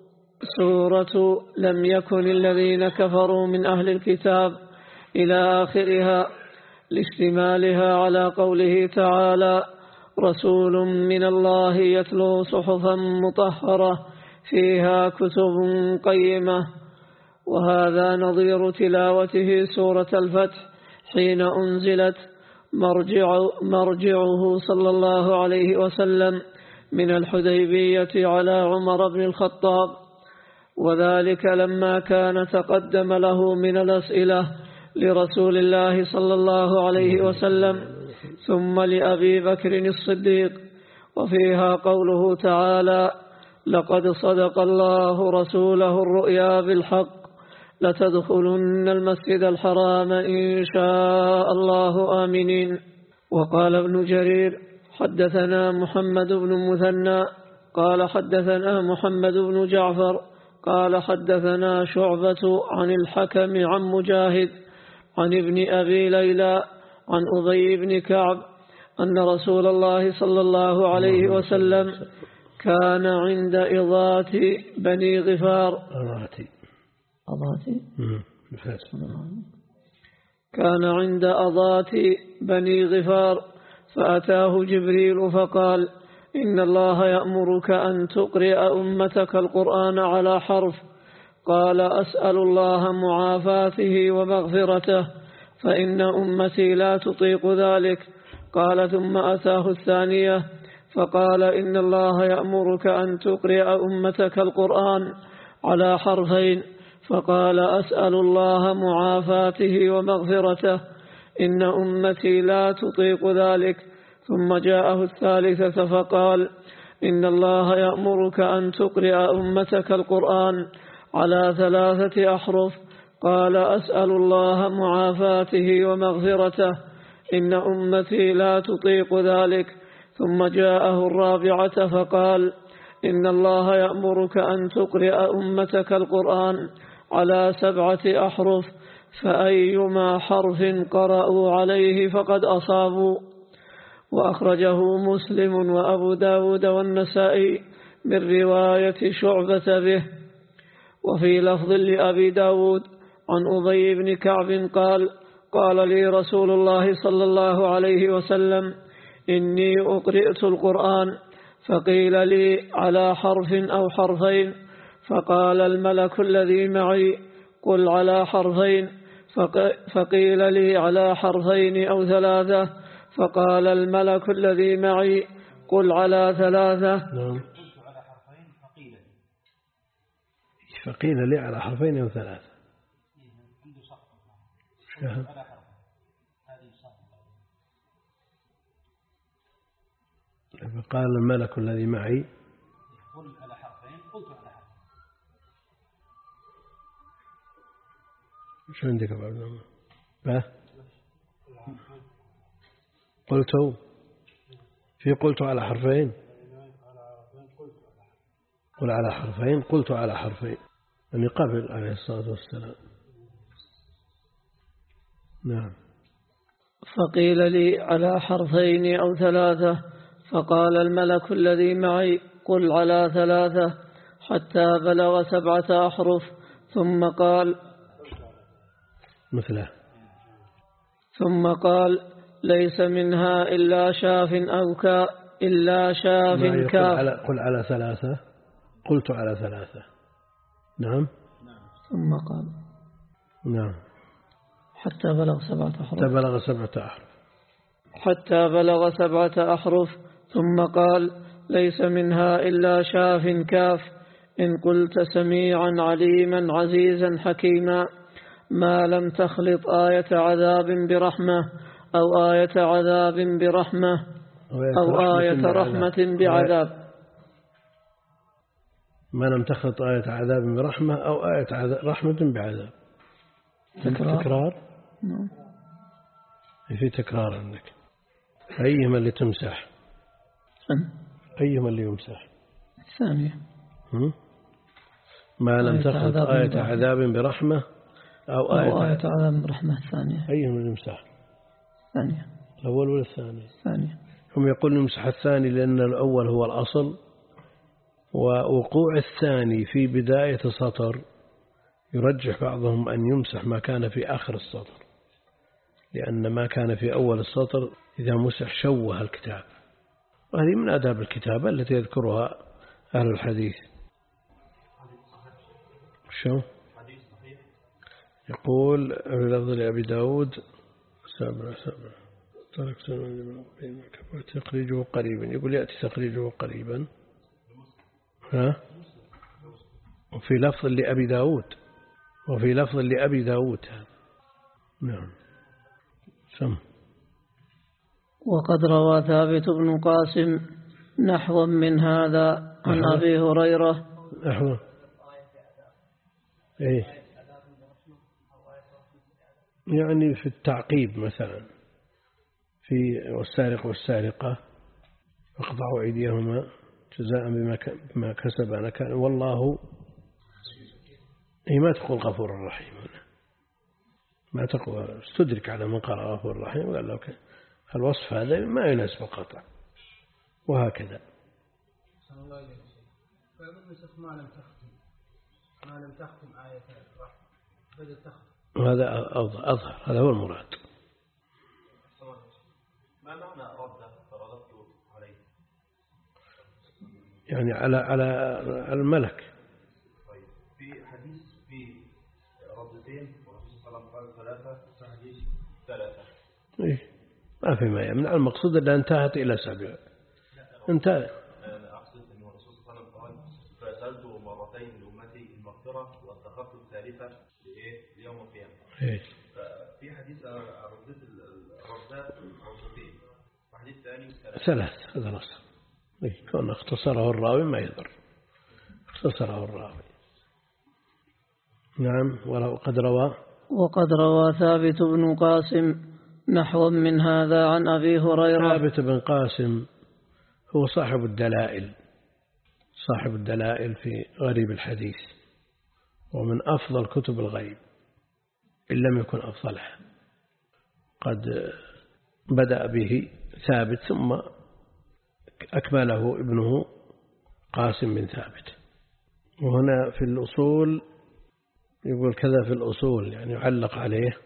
سورة لم يكن الذين كفروا من أهل الكتاب إلى آخرها لاشتمالها على قوله تعالى رسول من الله يتلو صحفا مطهرة فيها كتب قيمة. وهذا نظير تلاوته سورة الفتح حين أنزلت مرجع مرجعه صلى الله عليه وسلم من الحديبية على عمر بن الخطاب، وذلك لما كان تقدم له من الأسئلة لرسول الله صلى الله عليه وسلم ثم لأبي بكر الصديق، وفيها قوله تعالى لقد صدق الله رسوله الرؤيا بالحق لتدخلن المسجد الحرام إن شاء الله آمنين. وقال ابن جرير حدثنا محمد بن مثنى قال حدثنا محمد بن جعفر قال حدثنا شعبة عن الحكم عن مجاهد عن ابن أبي ليلى عن أبي بن كعب أن رسول الله صلى الله عليه وسلم كان عند إضات بني غفار أضاتي كان عند أضات بني غفار فأتاه جبريل فقال إن الله يأمرك أن تقرئ أمتك القرآن على حرف. قال أسأل الله معافاته ومغفرته فإن أمتي لا تطيق ذلك. قال ثم أتاه الثانية فقال إن الله يأمرك أن تقرئ أمتك القرآن على حرفين. فقال أسأل الله معافاته ومغفرته إن أمتي لا تطيق ذلك. ثم جاءه الثالثة فقال إن الله يأمرك أن تقرئ أمتك القرآن على ثلاثة أحرف. قال أسأل الله معافاته ومغفرته إن أمتي لا تطيق ذلك. ثم جاءه الرابعة فقال إن الله يأمرك أن تقرئ أمتك القرآن على سبعة أحرف فأيما حرف قرأوا عليه فقد أصابوا. وأخرجه مسلم وأبو داود والنسائي من رواية شعبة به. وفي لفظ لأبي داود عن أبي بن كعب قال قال لي رسول الله صلى الله عليه وسلم إني أقرأت القرآن فقيل لي على حرف أو حرفين. فقال الملك الذي معي قل على حرفين. فقيل لي على حرفين أو ثلاثة. فقال الملك الذي معي قل على ثلاثة. فقيل لي على حرفين أو ثلاثة. فقال الملك الذي معي قل على حرفين قلت على حرفين. شو عندك يا عبد الله؟ به قلت في قلت على حرفين قل على حرفين قلت على حرفين يعني قبل عليه الصلاة والسلام. نعم. فقيل لي على حرفين أو ثلاثة. فقال الملك الذي معي قل على ثلاثة حتى بلغ سبعة أحرف. ثم قال مثله ثم قال ليس منها إلا شاف أو كا إلا شاف كاف. قل على ثلاثة قلت على ثلاثة. نعم. ثم قال نعم حتى بلغ سبعة أحرف حتى بلغ سبعة أحرف حتى بلغ سبعة أحرف. ثم قال: ليس منها إلا شاف كاف، إن قلت سميعا عليما عزيزا حكيما، ما لم تخلط آية عذاب برحمة أو آية عذاب برحمة أو آية رحمة بعذاب. ما لم تخلط آية عذاب برحمة أو آية رحمة بعذاب. تكرار, تكرار؟ نعم. في تكرار عندك. أيهما اللي تمسح؟ أيهما اللي يمسح؟ الثانية. ما لم تخلط آية عذاب برحمة أو, أو آية, آية عذاب برحمة الثانية. أيهما اللي يمسح؟ الثانية. الأول ولا الثاني؟ الثانية. هم يقولون يمسح الثاني لأن الأول هو الأصل، ووقوع الثاني في بداية سطر يرجح بعضهم أن يمسح ما كان في آخر السطر، لأن ما كان في أول السطر إذا مسح شوه الكتاب، وهذه من آداب الكتابة التي يذكرها أهل الحديث. شو؟ يقول في لفظ لأبي داود سبع سبع تركت من تخريجه قريبا، يقول يأتي تخريجه قريبا. ها؟ وفي لفظ لأبي داود وفي لفظ لأبي داود هذا. نعم. سم. وقد روى ثابت بن قاسم نحو من هذا عن نحو. أبي هريرة. نحو. إيه. يعني في التعقيب مثلا في والسارق والسارقة فاقطعوا أيديهما جزاء بما كسب نكالا والله. هي ما تقول غفور رحيم، ما تقول استدرك على من قال غفور رحيم، قال لو كان الوصف هذا ما يناسب القطع، وهكذا. ما لم تختم ما لم تختم آية الرحمة بدأ تختم، هذا أظهر، هذا هو المراد. ما معنى رد فرددت عليه؟ يعني على على الملك. طيب في حديث في ردتين والرسول صلى الله عليه وسلم قال ثلاثة، في حديث ثلاثة. إيه ما في ما يمنع، المقصود أنها انتهت إلى سبع. انتهى. أنا أقصد أن الرسول صلى الله عليه وسلم قال فسألت مرتين لأمتي المغفرة واتخذت الثالثة لإيه ليوم القيامة. إيه. في حديث ردت الردات ردتين وحديث ثاني ثلاث. هذا نص. إيه كون اختصره الراوي ما يضر، اختصره الراوي. نعم. وقد روى وقد روى ثابت بن قاسم نحو من هذا عن أبي هريرة. ثابت بن قاسم هو صاحب الدلائل، صاحب الدلائل في غريب الحديث، ومن أفضل كتب الغيب إن لم يكن أفضلها. قد بدأ به ثابت ثم أكمله ابنه قاسم بن ثابت. وهنا في الأصول يقول كذا في الأصول، يعني يعلق عليه.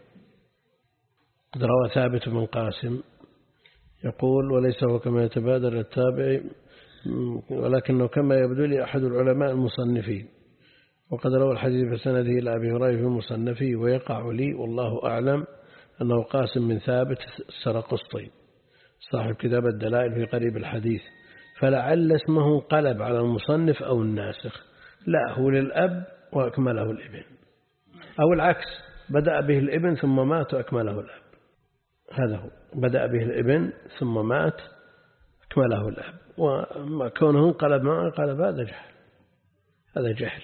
قد روى ثابت بن قاسم يقول وليس هو كما يتبادر التابع ولكنه كما يبدو لي أحد العلماء المصنفين، وقد روى الحديث بسنده إلى أبي هريرة في مصنفه، ويقع لي والله أعلم أنه قاسم بن ثابت السرقسطي صاحب كتاب الدلائل في قريب الحديث، فلعل اسمه قلب على المصنف أو الناسخ. لا، هو للأب وأكمله الابن، أو العكس، بدأ به الابن ثم مات وأكمله الأب. هذا هو، بدأ به الابن ثم مات أكمله الأب، وكونه قلب معه قلب هذا جهل، هذا جهل.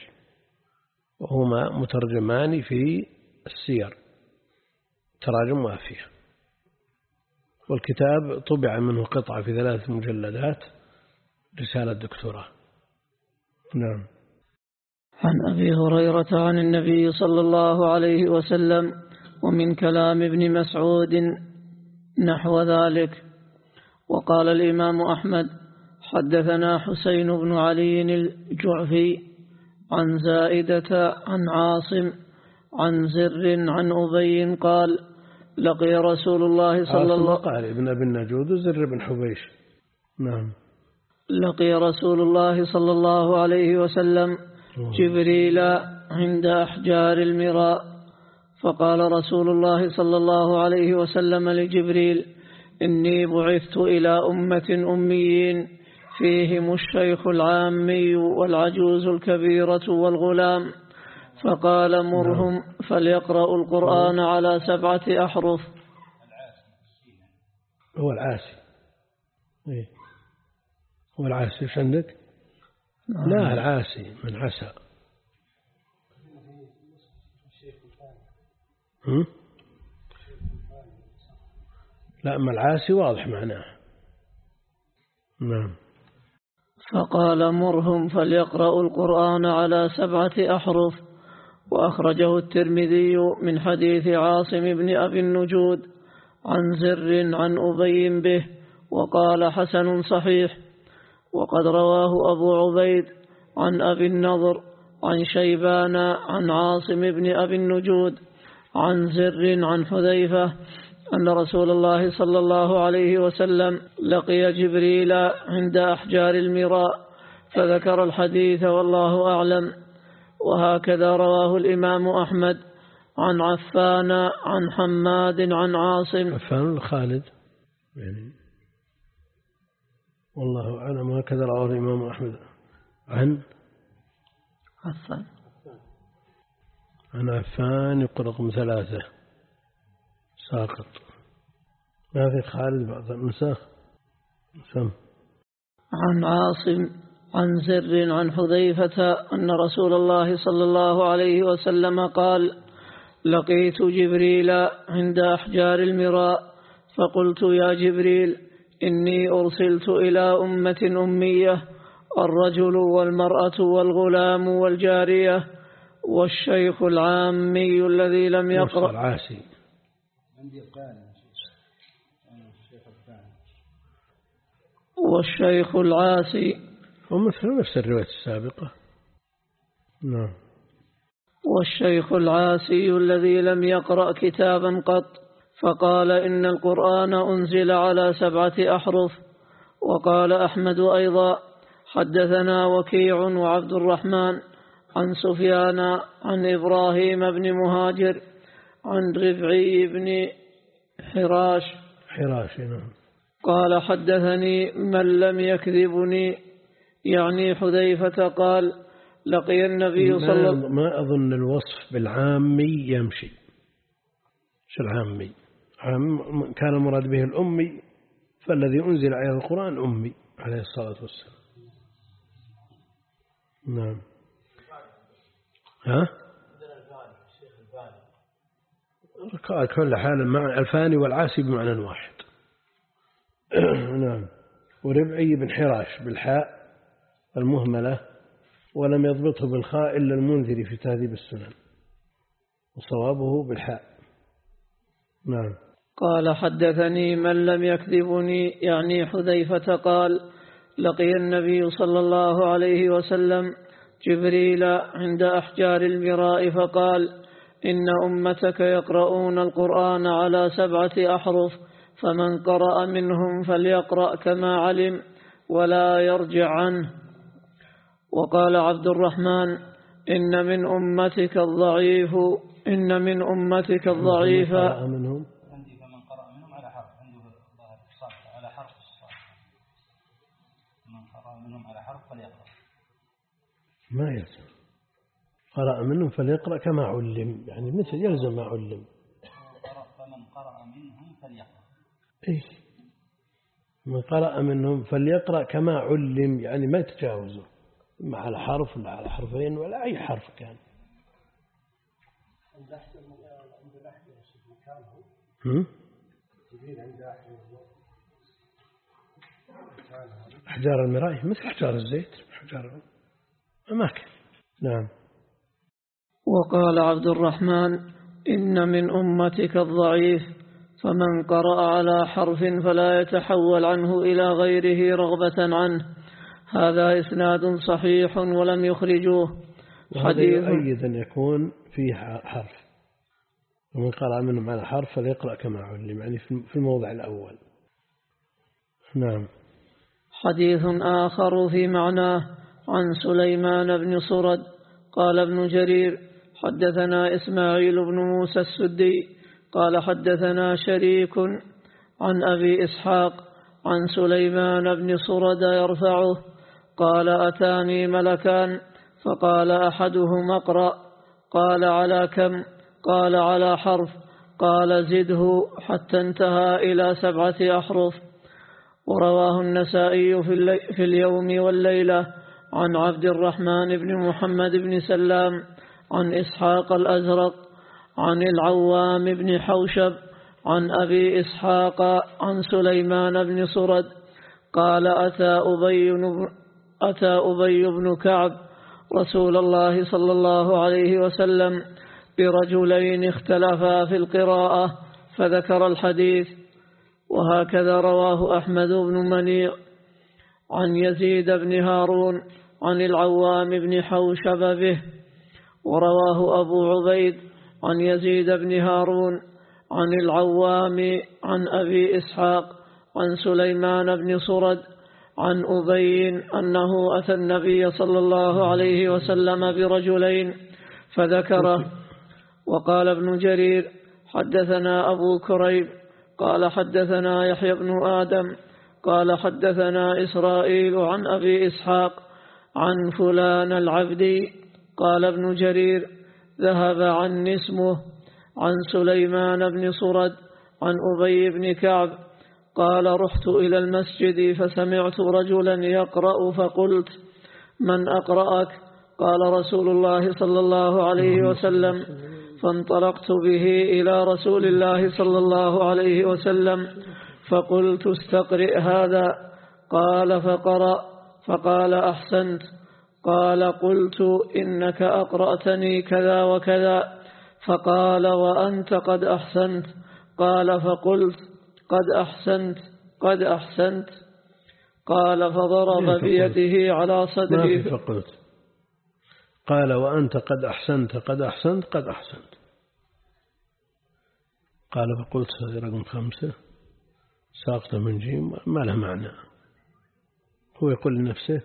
وهما مترجمان في السير تراجم وافية، والكتاب طبع منه قطعة في ثلاث مجلدات، رسالة دكتوراه. نعم. عن أبي هريرة عن النبي صلى الله عليه وسلم ومن كلام ابن مسعود نحو ذلك. وقال الإمام أحمد حدثنا حسين بن علي الجعفي عن زائدة عن عاصم عن زر عن أبي قال لقي رسول الله صلى الله قال ابن أبي النجود وزر بن حبيش. نعم. لقي رسول الله صلى الله عليه وسلم جبريل عند أحجار المراء، فقال رسول الله صلى الله عليه وسلم لجبريل إني بعثت إلى أمة أميين فيهم الشيخ العامي والعجوز الكبيرة والغلام، فقال مرهم فليقرأوا القرآن على سبعة أحرف. هو العاسي. إيه؟ هو العاسي إيش عندك؟ لا العاسي من عسى. هم؟ لا ما العاسي واضح معناه. نعم. فقال مرهم فليقرأوا القرآن على سبعة أحرف. وأخرجه الترمذي من حديث عاصم بن أبي النجود عن زر عن أبي به وقال حسن صحيح. وقد رواه أبو عبيد عن أبي النضر عن شيبان عن عاصم بن أبي النجود عن زر عن حذيفة أن رسول الله صلى الله عليه وسلم لقي جبريل عند أحجار المراء فذكر الحديث والله أعلم. وهكذا رواه الإمام أحمد عن عفان عن حماد عن عاصم. عفان خالد يعني والله أعلم. وهكذا رواه الإمام أحمد عن عفان عن عفان يقول رقم ثلاثة ساقط. ما في خالد بعض النسخ. سم. عن عاصم عن زر عن حذيفة أن رسول الله صلى الله عليه وسلم قال لقيت جبريل عند أحجار المراء فقلت يا جبريل إني أرسلت إلى أمة أمية الرجل والمرأة والغلام والجارية والشيخ العامي الذي لم يقرأ. العاسي. والشيخ العاسي ومثل نفس الرواية السابقة. نعم. والشيخ العاسي الذي لم يقرأ كتابا قط. فقال إن القرآن أنزل على سبعة أحرف. وقال أحمد أيضا حدثنا وكيع وعبد الرحمن عن سفيان عن إبراهيم بن مهاجر عن ربعي بن حراش حراش نعم. قال حدثني من لم يكذبني يعني حذيفة قال لقي النبي صلى الله عليه وسلم. ما أظن الوصف بالعامي يمشي. شو العامي؟ عام كان المراد به الأمي فالذي أنزل عليه القرآن أمي عليه الصلاة والسلام. نعم. ها؟ كل حال مع الفاني والعاسي بمعنى واحد. نعم. وربعي بن حراش بالحاء المهملة ولم يضبطه بالخاء إلا المنذري في تهذيب السنن وصوابه بالحاء. نعم. قال حدثني من لم يكذبني يعني حذيفة قال لقي النبي صلى الله عليه وسلم جبريل عند أحجار المراء فقال إن أمتك يقرؤون القرآن على سبعة أحرف فمن قرأ منهم فليقرأ كما علم ولا يرجع عنه. وقال عبد الرحمن إن من أمتك الضعيف إن من أمتك الضعيف عندي فمن قرأ منهم على حرف عنده ظاهر الصاد على حرف الصاد من قرأ منهم على حرف فليقرأ ما يلزم قرأ منهم فليقرأ كما علم يعني مثل يلزم ما علم. فمن قرأ منهم فليقرأ إيه من قرأ منهم فليقرأ كما علم يعني ما يتجاوزه ما على حرف ولا على حرفين ولا أي حرف كان. هم؟ أحجار المراء مثل أحجار الزيت أحجار أماكن. نعم. وقال عبد الرحمن إن من أمتك الضعيف فمن قرأ على حرف فلا يتحول عنه إلى غيره رغبة عنه. هذا إسناد صحيح ولم يخرجوه. حديث يؤيد أن يكون فيه حرف ومن قرأ منهم على حرف فليقرأ كما علم يعني في الموضع الأول. نعم. حديث آخر في معناه عن سليمان بن صرد قال ابن جرير حدثنا إسماعيل بن موسى السدي قال حدثنا شريك عن أبي إسحاق عن سليمان بن صرد يرفعه قال أتاني ملكان فقال أحدهما اقرأ قال على كم قال على حرف قال زده حتى انتهى إلى سبعة أحرف. ورواه النسائي في اليوم والليلة عن عبد الرحمن بن محمد بن سلام عن إسحاق الأزرق عن العوام بن حوشب عن أبي إسحاق عن سليمان بن صرد قال أتى أبي أتى أبي بن كعب رسول الله صلى الله عليه وسلم برجلين اختلفا في القراءة فذكر الحديث. وهكذا رواه أحمد بن منيع عن يزيد بن هارون عن العوام بن حوشب به. ورواه أبو عبيد عن يزيد بن هارون عن العوام عن أبي إسحاق عن سليمان بن صرد عن أبي أنه أتى النبي صلى الله عليه وسلم برجلين فذكره. وقال ابن جرير حدثنا أبو كريب قال حدثنا يحيى بن آدم قال حدثنا إسرائيل عن أبي إسحاق عن فلان العبدي قال ابن جرير ذهب عني اسمه عن سليمان بن صرد عن أبي بن كعب قال رحت إلى المسجد فسمعت رجلا يقرأ فقلت من أقرأك قال رسول الله صلى الله عليه وسلم فانطلقت به إلى رسول الله صلى الله عليه وسلم فقلت استقرئ هذا قال فقرأ فقال أحسنت قال قلت إنك أقرأتني كذا وكذا فقال وأنت قد أحسنت قال فقلت قد أحسنت قد أحسنت قال فضرب بيده على صدري فقلت قال وأنت قد أحسنت قد أحسنت قد أحسنت قال فقلت هذه رقم خمسة ساقطة من جيم ما له معنى. هو يقول لنفسه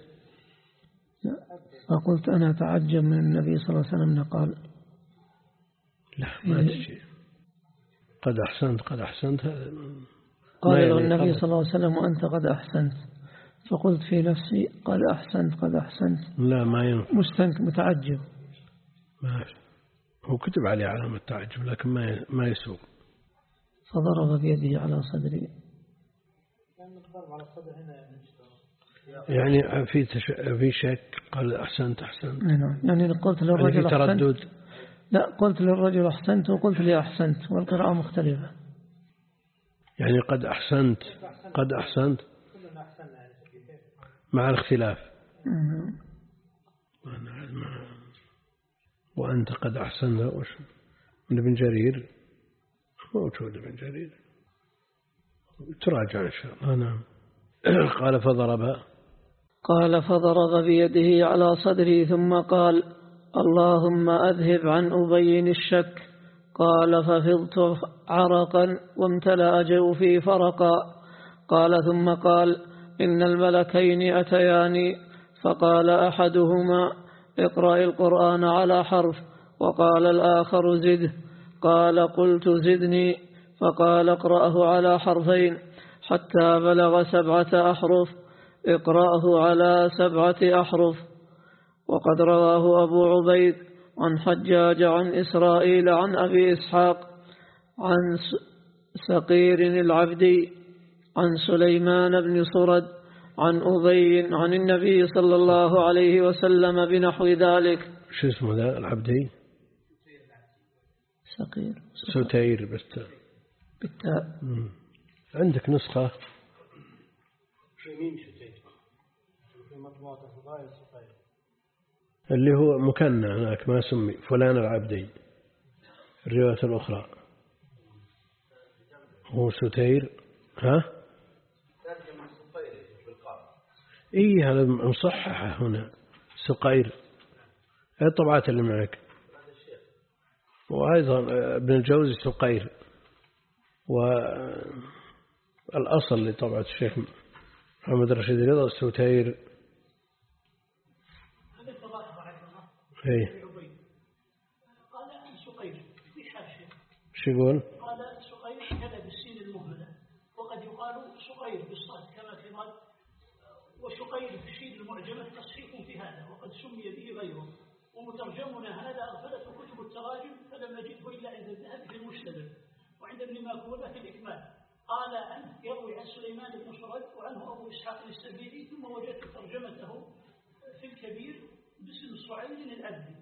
فقلت أنا أتعجب من النبي صلى الله عليه وسلم قال لا ما تجي قد أحسنت قد أحسنت قال له النبي صلى الله عليه وسلم وأنت قد أحسنت فقلت في نفسي قد أحسنت قد أحسنت لا ما ينفع مستنك متعجب ما هو كتب عليه علامة تعجب لكن ما ما يسوق. فضرب بيده على صدري يعني في تش... في شك قال أحسنت أحسنت يعني قلت للرجل يعني تردد أحسنت لا قلت للرجل أحسنت وقلت لي أحسنت والقراءة مختلفة يعني قد أحسنت قد أحسنت مع الاختلاف وأنت قد أحسنت وش من ابن جرير موجود ابن جرير تراجع إن شاء الله. نعم. قال فضرب قال فضرب بيده على صدري ثم قال اللهم أذهب عن أبي الشك قال ففضت عرقا وامتلأ جوفي فرقا قال ثم قال إن الملكين أتياني فقال أحدهما اقرأ القرآن على حرف وقال الآخر زده قال قلت زدني فقال اقرأه على حرفين حتى بلغ سبعة أحرف اقرأه على سبعة أحرف. وقد رواه أبو عبيد عن حجاج عن إسرائيل عن أبي إسحاق عن سقير العبدي عن سليمان بن صرد عن أبي عن النبي صلى الله عليه وسلم بنحو ذلك. شو اسمه ذا العبدي؟ سقير ستير بالتاء بالتاء. عندك نسخة اللي هو مكنى هناك ما سمي فلان العبدي الرواية الأخرى هو ستير ها إيه هذا مصححة هنا سقير هذه الطبعات اللي معك. وأيضا ابن الجوزي سقير والأصل لطبعة الشيخ محمد رشيد رضا ستير. ايه قال سقير في حاشية شو يقول؟ قال سقير كذا بالسين المهملة المعجمة تصحيح في هذا وقد سمي به غيره، ومترجمنا هذا أغفلته كتب التراجم فلم نجده إلا عند الذهبي في المشتبه، وعند ابن ماكولة في الإكمال قال عنه يروي عن سليمان بن سرد وعنه أبو إسحاق السبيعي، ثم وجدت ترجمته في الكبير باسم صعير الأبدي.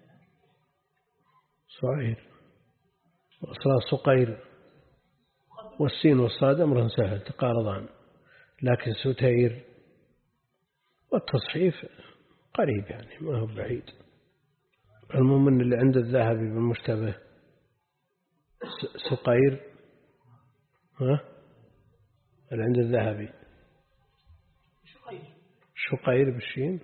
صعير وأصلا صقير، والسين والصاد أمر سهل تقارضان، لكن ستير والتصحيف قريب يعني ما هو بعيد. المؤمن اللي عند الذهبي بالمشتبه سقير، ها اللي عند الذهبي شقير شقير بالشين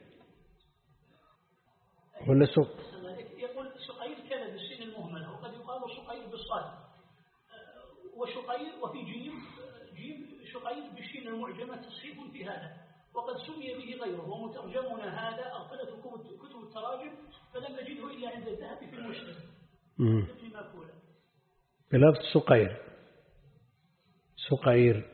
ولا سق؟ يقول شقير كان بالسين المهملة، وقد يقال شقير بالصاد، وشقير وفي جيم جيم شقير بالشين المعجمة تصحيح في هذا وقد سمي به غيره، ومترجمنا هذا أغفلته كتب التراجم فلم نجده إلا عند الذهبي في المشتبه ابن ماكولة بلفظ سقير. سقير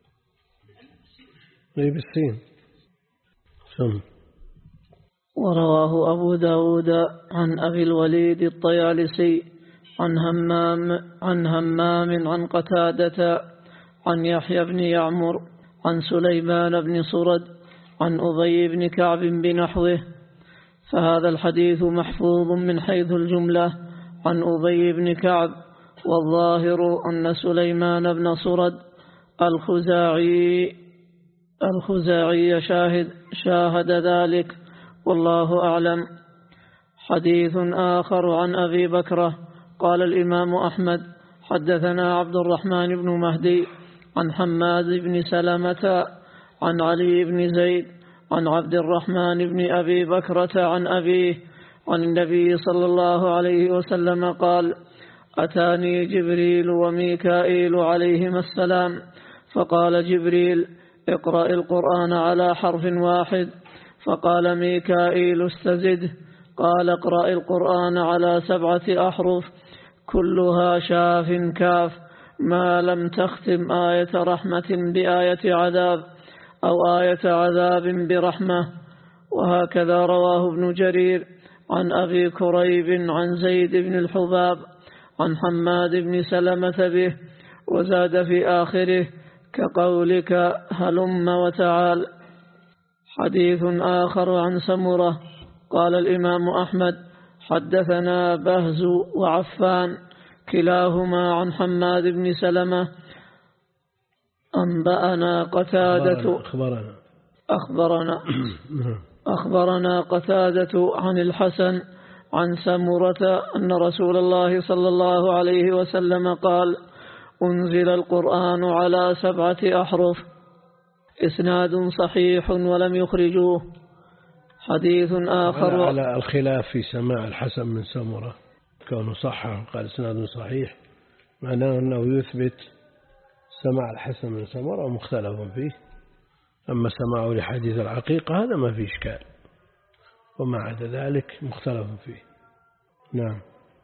اي بالسين. سم. ورواه أبو داود عن أبي الوليد الطيالسي عن همام عن همام عن قتادة عن يحيى بن يعمر عن سليمان بن سرد عن أبي بن كعب بنحوه، فهذا الحديث محفوظ من حيث الجملة عن أبي بن كعب، والظاهر أن سليمان بن سرد الخزاعي الخزاعي شاهد شاهد ذلك، والله أعلم. حديث آخر عن أبي بكرة قال الإمام أحمد حدثنا عبد الرحمن بن مهدي عن حماد بن سلمة عن علي بن زيد عن عبد الرحمن بن أبي بكرة عن أبيه عن النبي صلى الله عليه وسلم قال: أتاني جبريل وميكائيل عليهما السلام، فقال جبريل: اقرأ القرآن على حرف واحد، فقال ميكائيل: استزده، قال: اقرأ القرآن على سبعة أحرف كلها شاف كاف، ما لم تختم آية رحمة بآية عذاب أو آية عذاب برحمة. وهكذا رواه ابن جرير عن أبي كريب عن زيد بن الحباب عن حماد بن سلمة به، وزاد في آخره: كقولك هلم وتعال. حديث آخر عن سمرة قال الإمام أحمد حدثنا بهز وعفان كلاهما عن حماد بن سلمة أنبأنا قتادة أخبرنا أخبرنا أخبرنا قتادة عن الحسن عن سمرة أن رسول الله صلى الله عليه وسلم قال: أنزل القرآن على سبعة أحرف. إسناد صحيح ولم يخرجوه. حديث آخر على الخلاف في سماع الحسن من سمرة، كونه صحه قال إسناد صحيح، معناه أنه يثبت سماع الحسن من سمرة مختلف فيه. أما سماعه لحديث العقيقة هذا ما فيه إشكال، وما عدا ذلك مختلف فيه. نعم.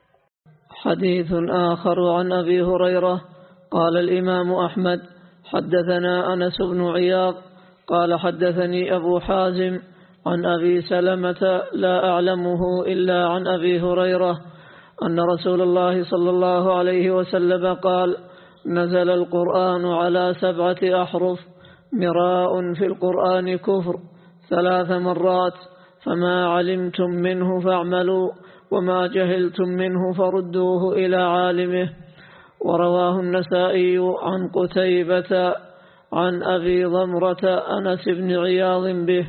حديث آخر عن أبي هريرة قال الإمام أحمد حدثنا أنس بن عياض قال حدثني أبو حازم عن أبي سلمة لا أعلمه إلا عن أبي هريرة أن رسول الله صلى الله عليه وسلم قال: نزل القرآن على سبعة أحرف، مراء في القرآن كفر ثلاث مرات، فما علمتم منه فاعملوا وما جهلتم منه فردوه إلى عالمه. ورواه النسائي عن قتيبة عن أبي ضمرة أنس بن عياض به.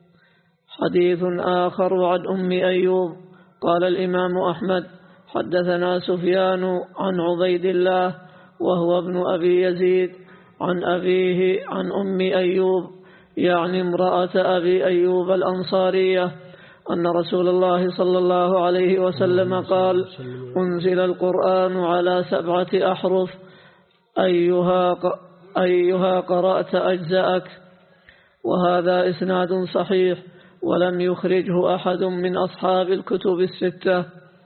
حديث آخر عن أم أيوب قال الإمام أحمد حدثنا سفيان عن عبيد الله وهو ابن أبي يزيد عن أبيه عن أم أيوب يعني امرأة أبي أيوب الأنصارية أن رسول الله صلى الله عليه وسلم قال: أنزل القرآن على سبعة أحرف، أيها أيها قرأت أجزأك. وهذا إسناد صحيح ولم يخرجه أحد من أصحاب الكتب الستة.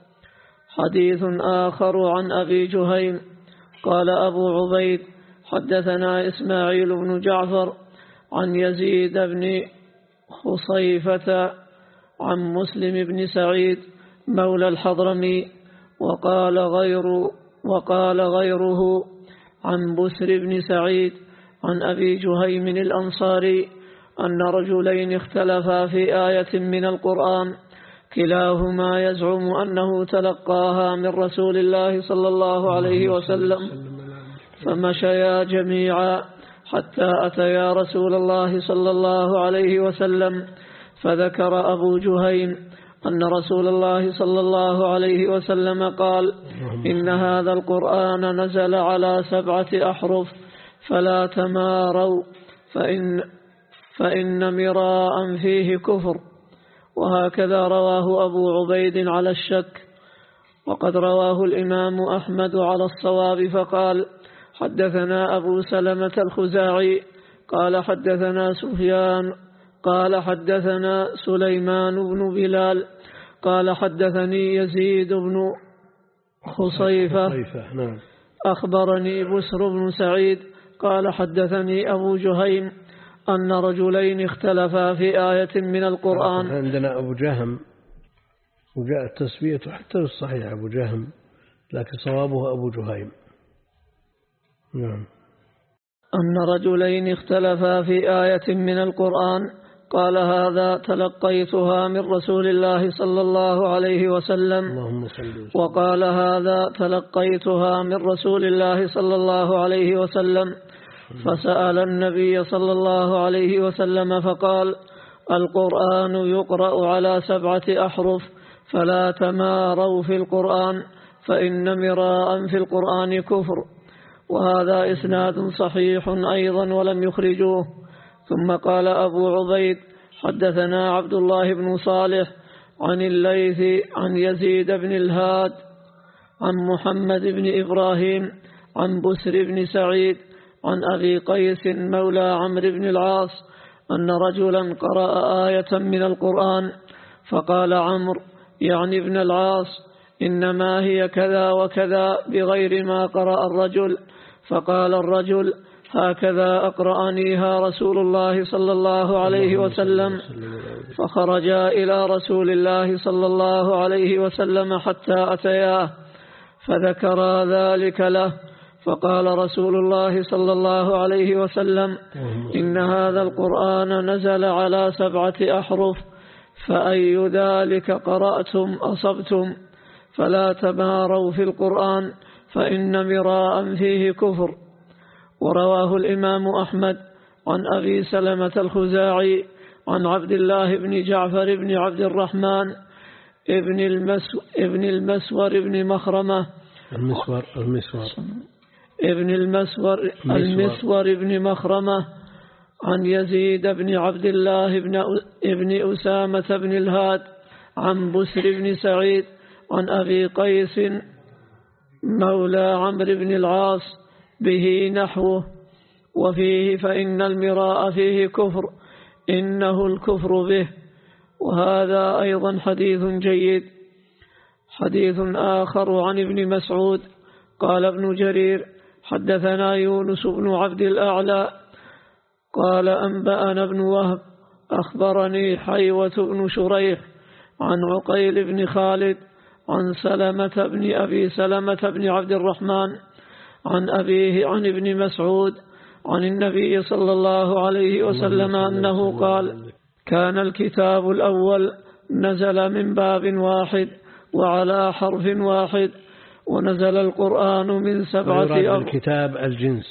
حديث آخر عن أبي جهيم قال أبو عبيد حدثنا إسماعيل بن جعفر عن يزيد بن خصيفة عن مسلم بن سعيد مولى الحضرمي. وقال غير وقال غيره عن بسر بن سعيد عن أبي جهيم الأنصاري أن رجلين اختلفا في آية من القرآن كلاهما يزعم أنه تلقاها من رسول الله صلى الله عليه وسلم، فمشيا جميعا حتى أتيا رسول الله صلى الله عليه وسلم، فذكر أبو جهيم أن رسول الله صلى الله عليه وسلم قال: إن هذا القرآن نزل على سبعة أحرف فلا تماروا فإن, فإن مراء فيه كفر. وهكذا رواه أبو عبيد على الشك. وقد رواه الإمام أحمد على الصواب فقال: حدثنا أبو سلمة الخزاعي قال حدثنا سفيان قال حدثنا سليمان بن بلال قال حدثني يزيد بن خصيفة أخبرني بسر بن سعيد قال حدثني أبو جهيم أن رجلين اختلفا في آية من القرآن. عندنا أبو جهم وجاء التسبية حتى الصحيح أبو جهم، لكن صوابه أبو جهيم. نعم. أن رجلين اختلفا في آية من القرآن قال: هذا تلقيتها من رسول الله صلى الله عليه وسلم، وقال: هذا تلقيتها من رسول الله صلى الله عليه وسلم. فسأل النبي صلى الله عليه وسلم فقال: القرآن يقرأ على سبعة أحرف فلا تماروا في القرآن فإن مراء في القرآن كفر. وهذا إسناد صحيح أيضا ولم يخرجوه. ثم قال أبو عبيد: حدثنا عبد الله بن صالح عن الليث عن يزيد بن الهاد عن محمد بن إبراهيم عن بسر بن سعيد عن أبي قيس مولى عمرو بن العاص أن رجلا قرأ آية من القرآن فقال عمرو يعني ابن العاص: إنما هي كذا وكذا بغير ما قرأ الرجل. فقال الرجل: هكذا أقرأنيها رسول الله صلى الله عليه وسلم. فخرجا إلى رسول الله صلى الله عليه وسلم حتى أتياه فذكرا ذلك له، فقال رسول الله صلى الله عليه وسلم: إن هذا القرآن نزل على سبعة أحرف فأي ذلك قرأتم أصبتم، فلا تماروا في القرآن فإن مراء فيه كفر. ورواه الإمام أحمد عن أبي سلمة الخزاعي عن عبد الله بن جعفر بن عبد الرحمن ابن المسور ابن المسور ابن مخرمة المسور المسور ابن المسور المسور ابن مخرمة عن يزيد بن عبد الله بن ابن أسامة بن الهاد عن بسر بن سعيد عن أبي قيس مولى عمرو بن العاص به نحوه. وفيه: فإن المراء فيه كفر إنه الكفر به. وهذا أيضا حديث جيد. حديث آخر عن ابن مسعود قال ابن جرير: حدثنا يونس بن عبد الأعلى قال أنبأنا ابن وهب أخبرني حيوة بن شريح عن عقيل بن خالد عن سلمة بن أبي سلمة بن عبد الرحمن عن أبيه عن ابن مسعود عن النبي صلى الله عليه وسلم أنه قال: كان الكتاب الأول نزل من باب واحد وعلى حرف واحد، ونزل القرآن من سبعة أبواب. الكتاب الجنس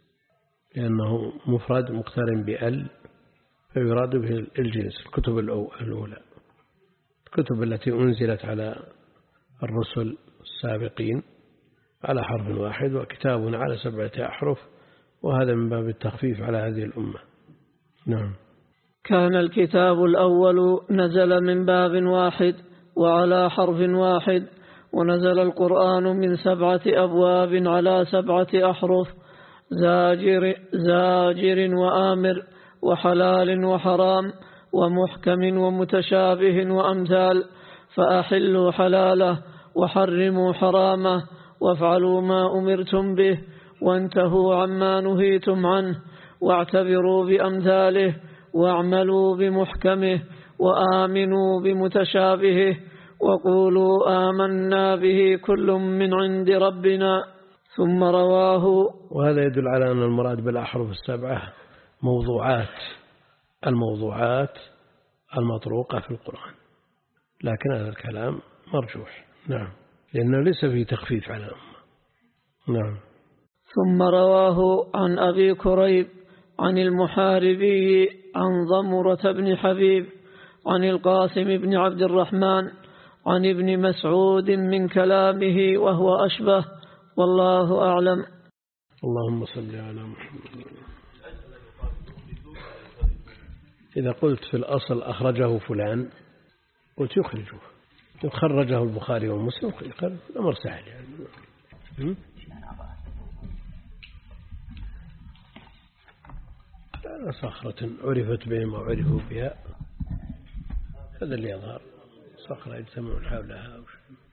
لأنه مفرد مقترن بأل، فيراد به الجنس. الكتب الأولى الكتب التي أنزلت على الرسل السابقين على حرف واحد، وكتاب على سبعة أحرف، وهذا من باب التخفيف على هذه الأمة. نعم. كان الكتاب الأول نزل من باب واحد وعلى حرف واحد، ونزل القرآن من سبعة أبواب على سبعة أحرف: زاجر, زاجر وآمر وحلال وحرام ومحكم ومتشابه وأمثال، فأحلوا حلاله وحرموا حرامه وافعلوا ما أمرتم به وانتهوا عما نهيتم عنه واعتبروا بأمثاله واعملوا بمحكمه وآمنوا بمتشابهه وقولوا آمنا به كل من عند ربنا. ثم رواه. وهذا يدل على أن المراد بالأحرف السبعة موضوعات الموضوعات المطروقة في القرآن، لكن هذا الكلام مرجوح. نعم، لأنه ليس فيه تخفيف على الأمة. نعم. ثم رواه عن أبي كريب عن المحاربي عن ضمرة بن حبيب عن القاسم بن عبد الرحمن عن ابن مسعود من كلامه وهو أشبه، والله أعلم. اللهم صل على محمد. إذا قلت في الأصل أخرجه فلان قلت يخرجه، يخرجه البخاري ومسلم، الأمر سهل يعني. لا صخرة عرفت بهم وعرفوا بها، هذا اللي يظهر، صخرة يجتمعون حولها.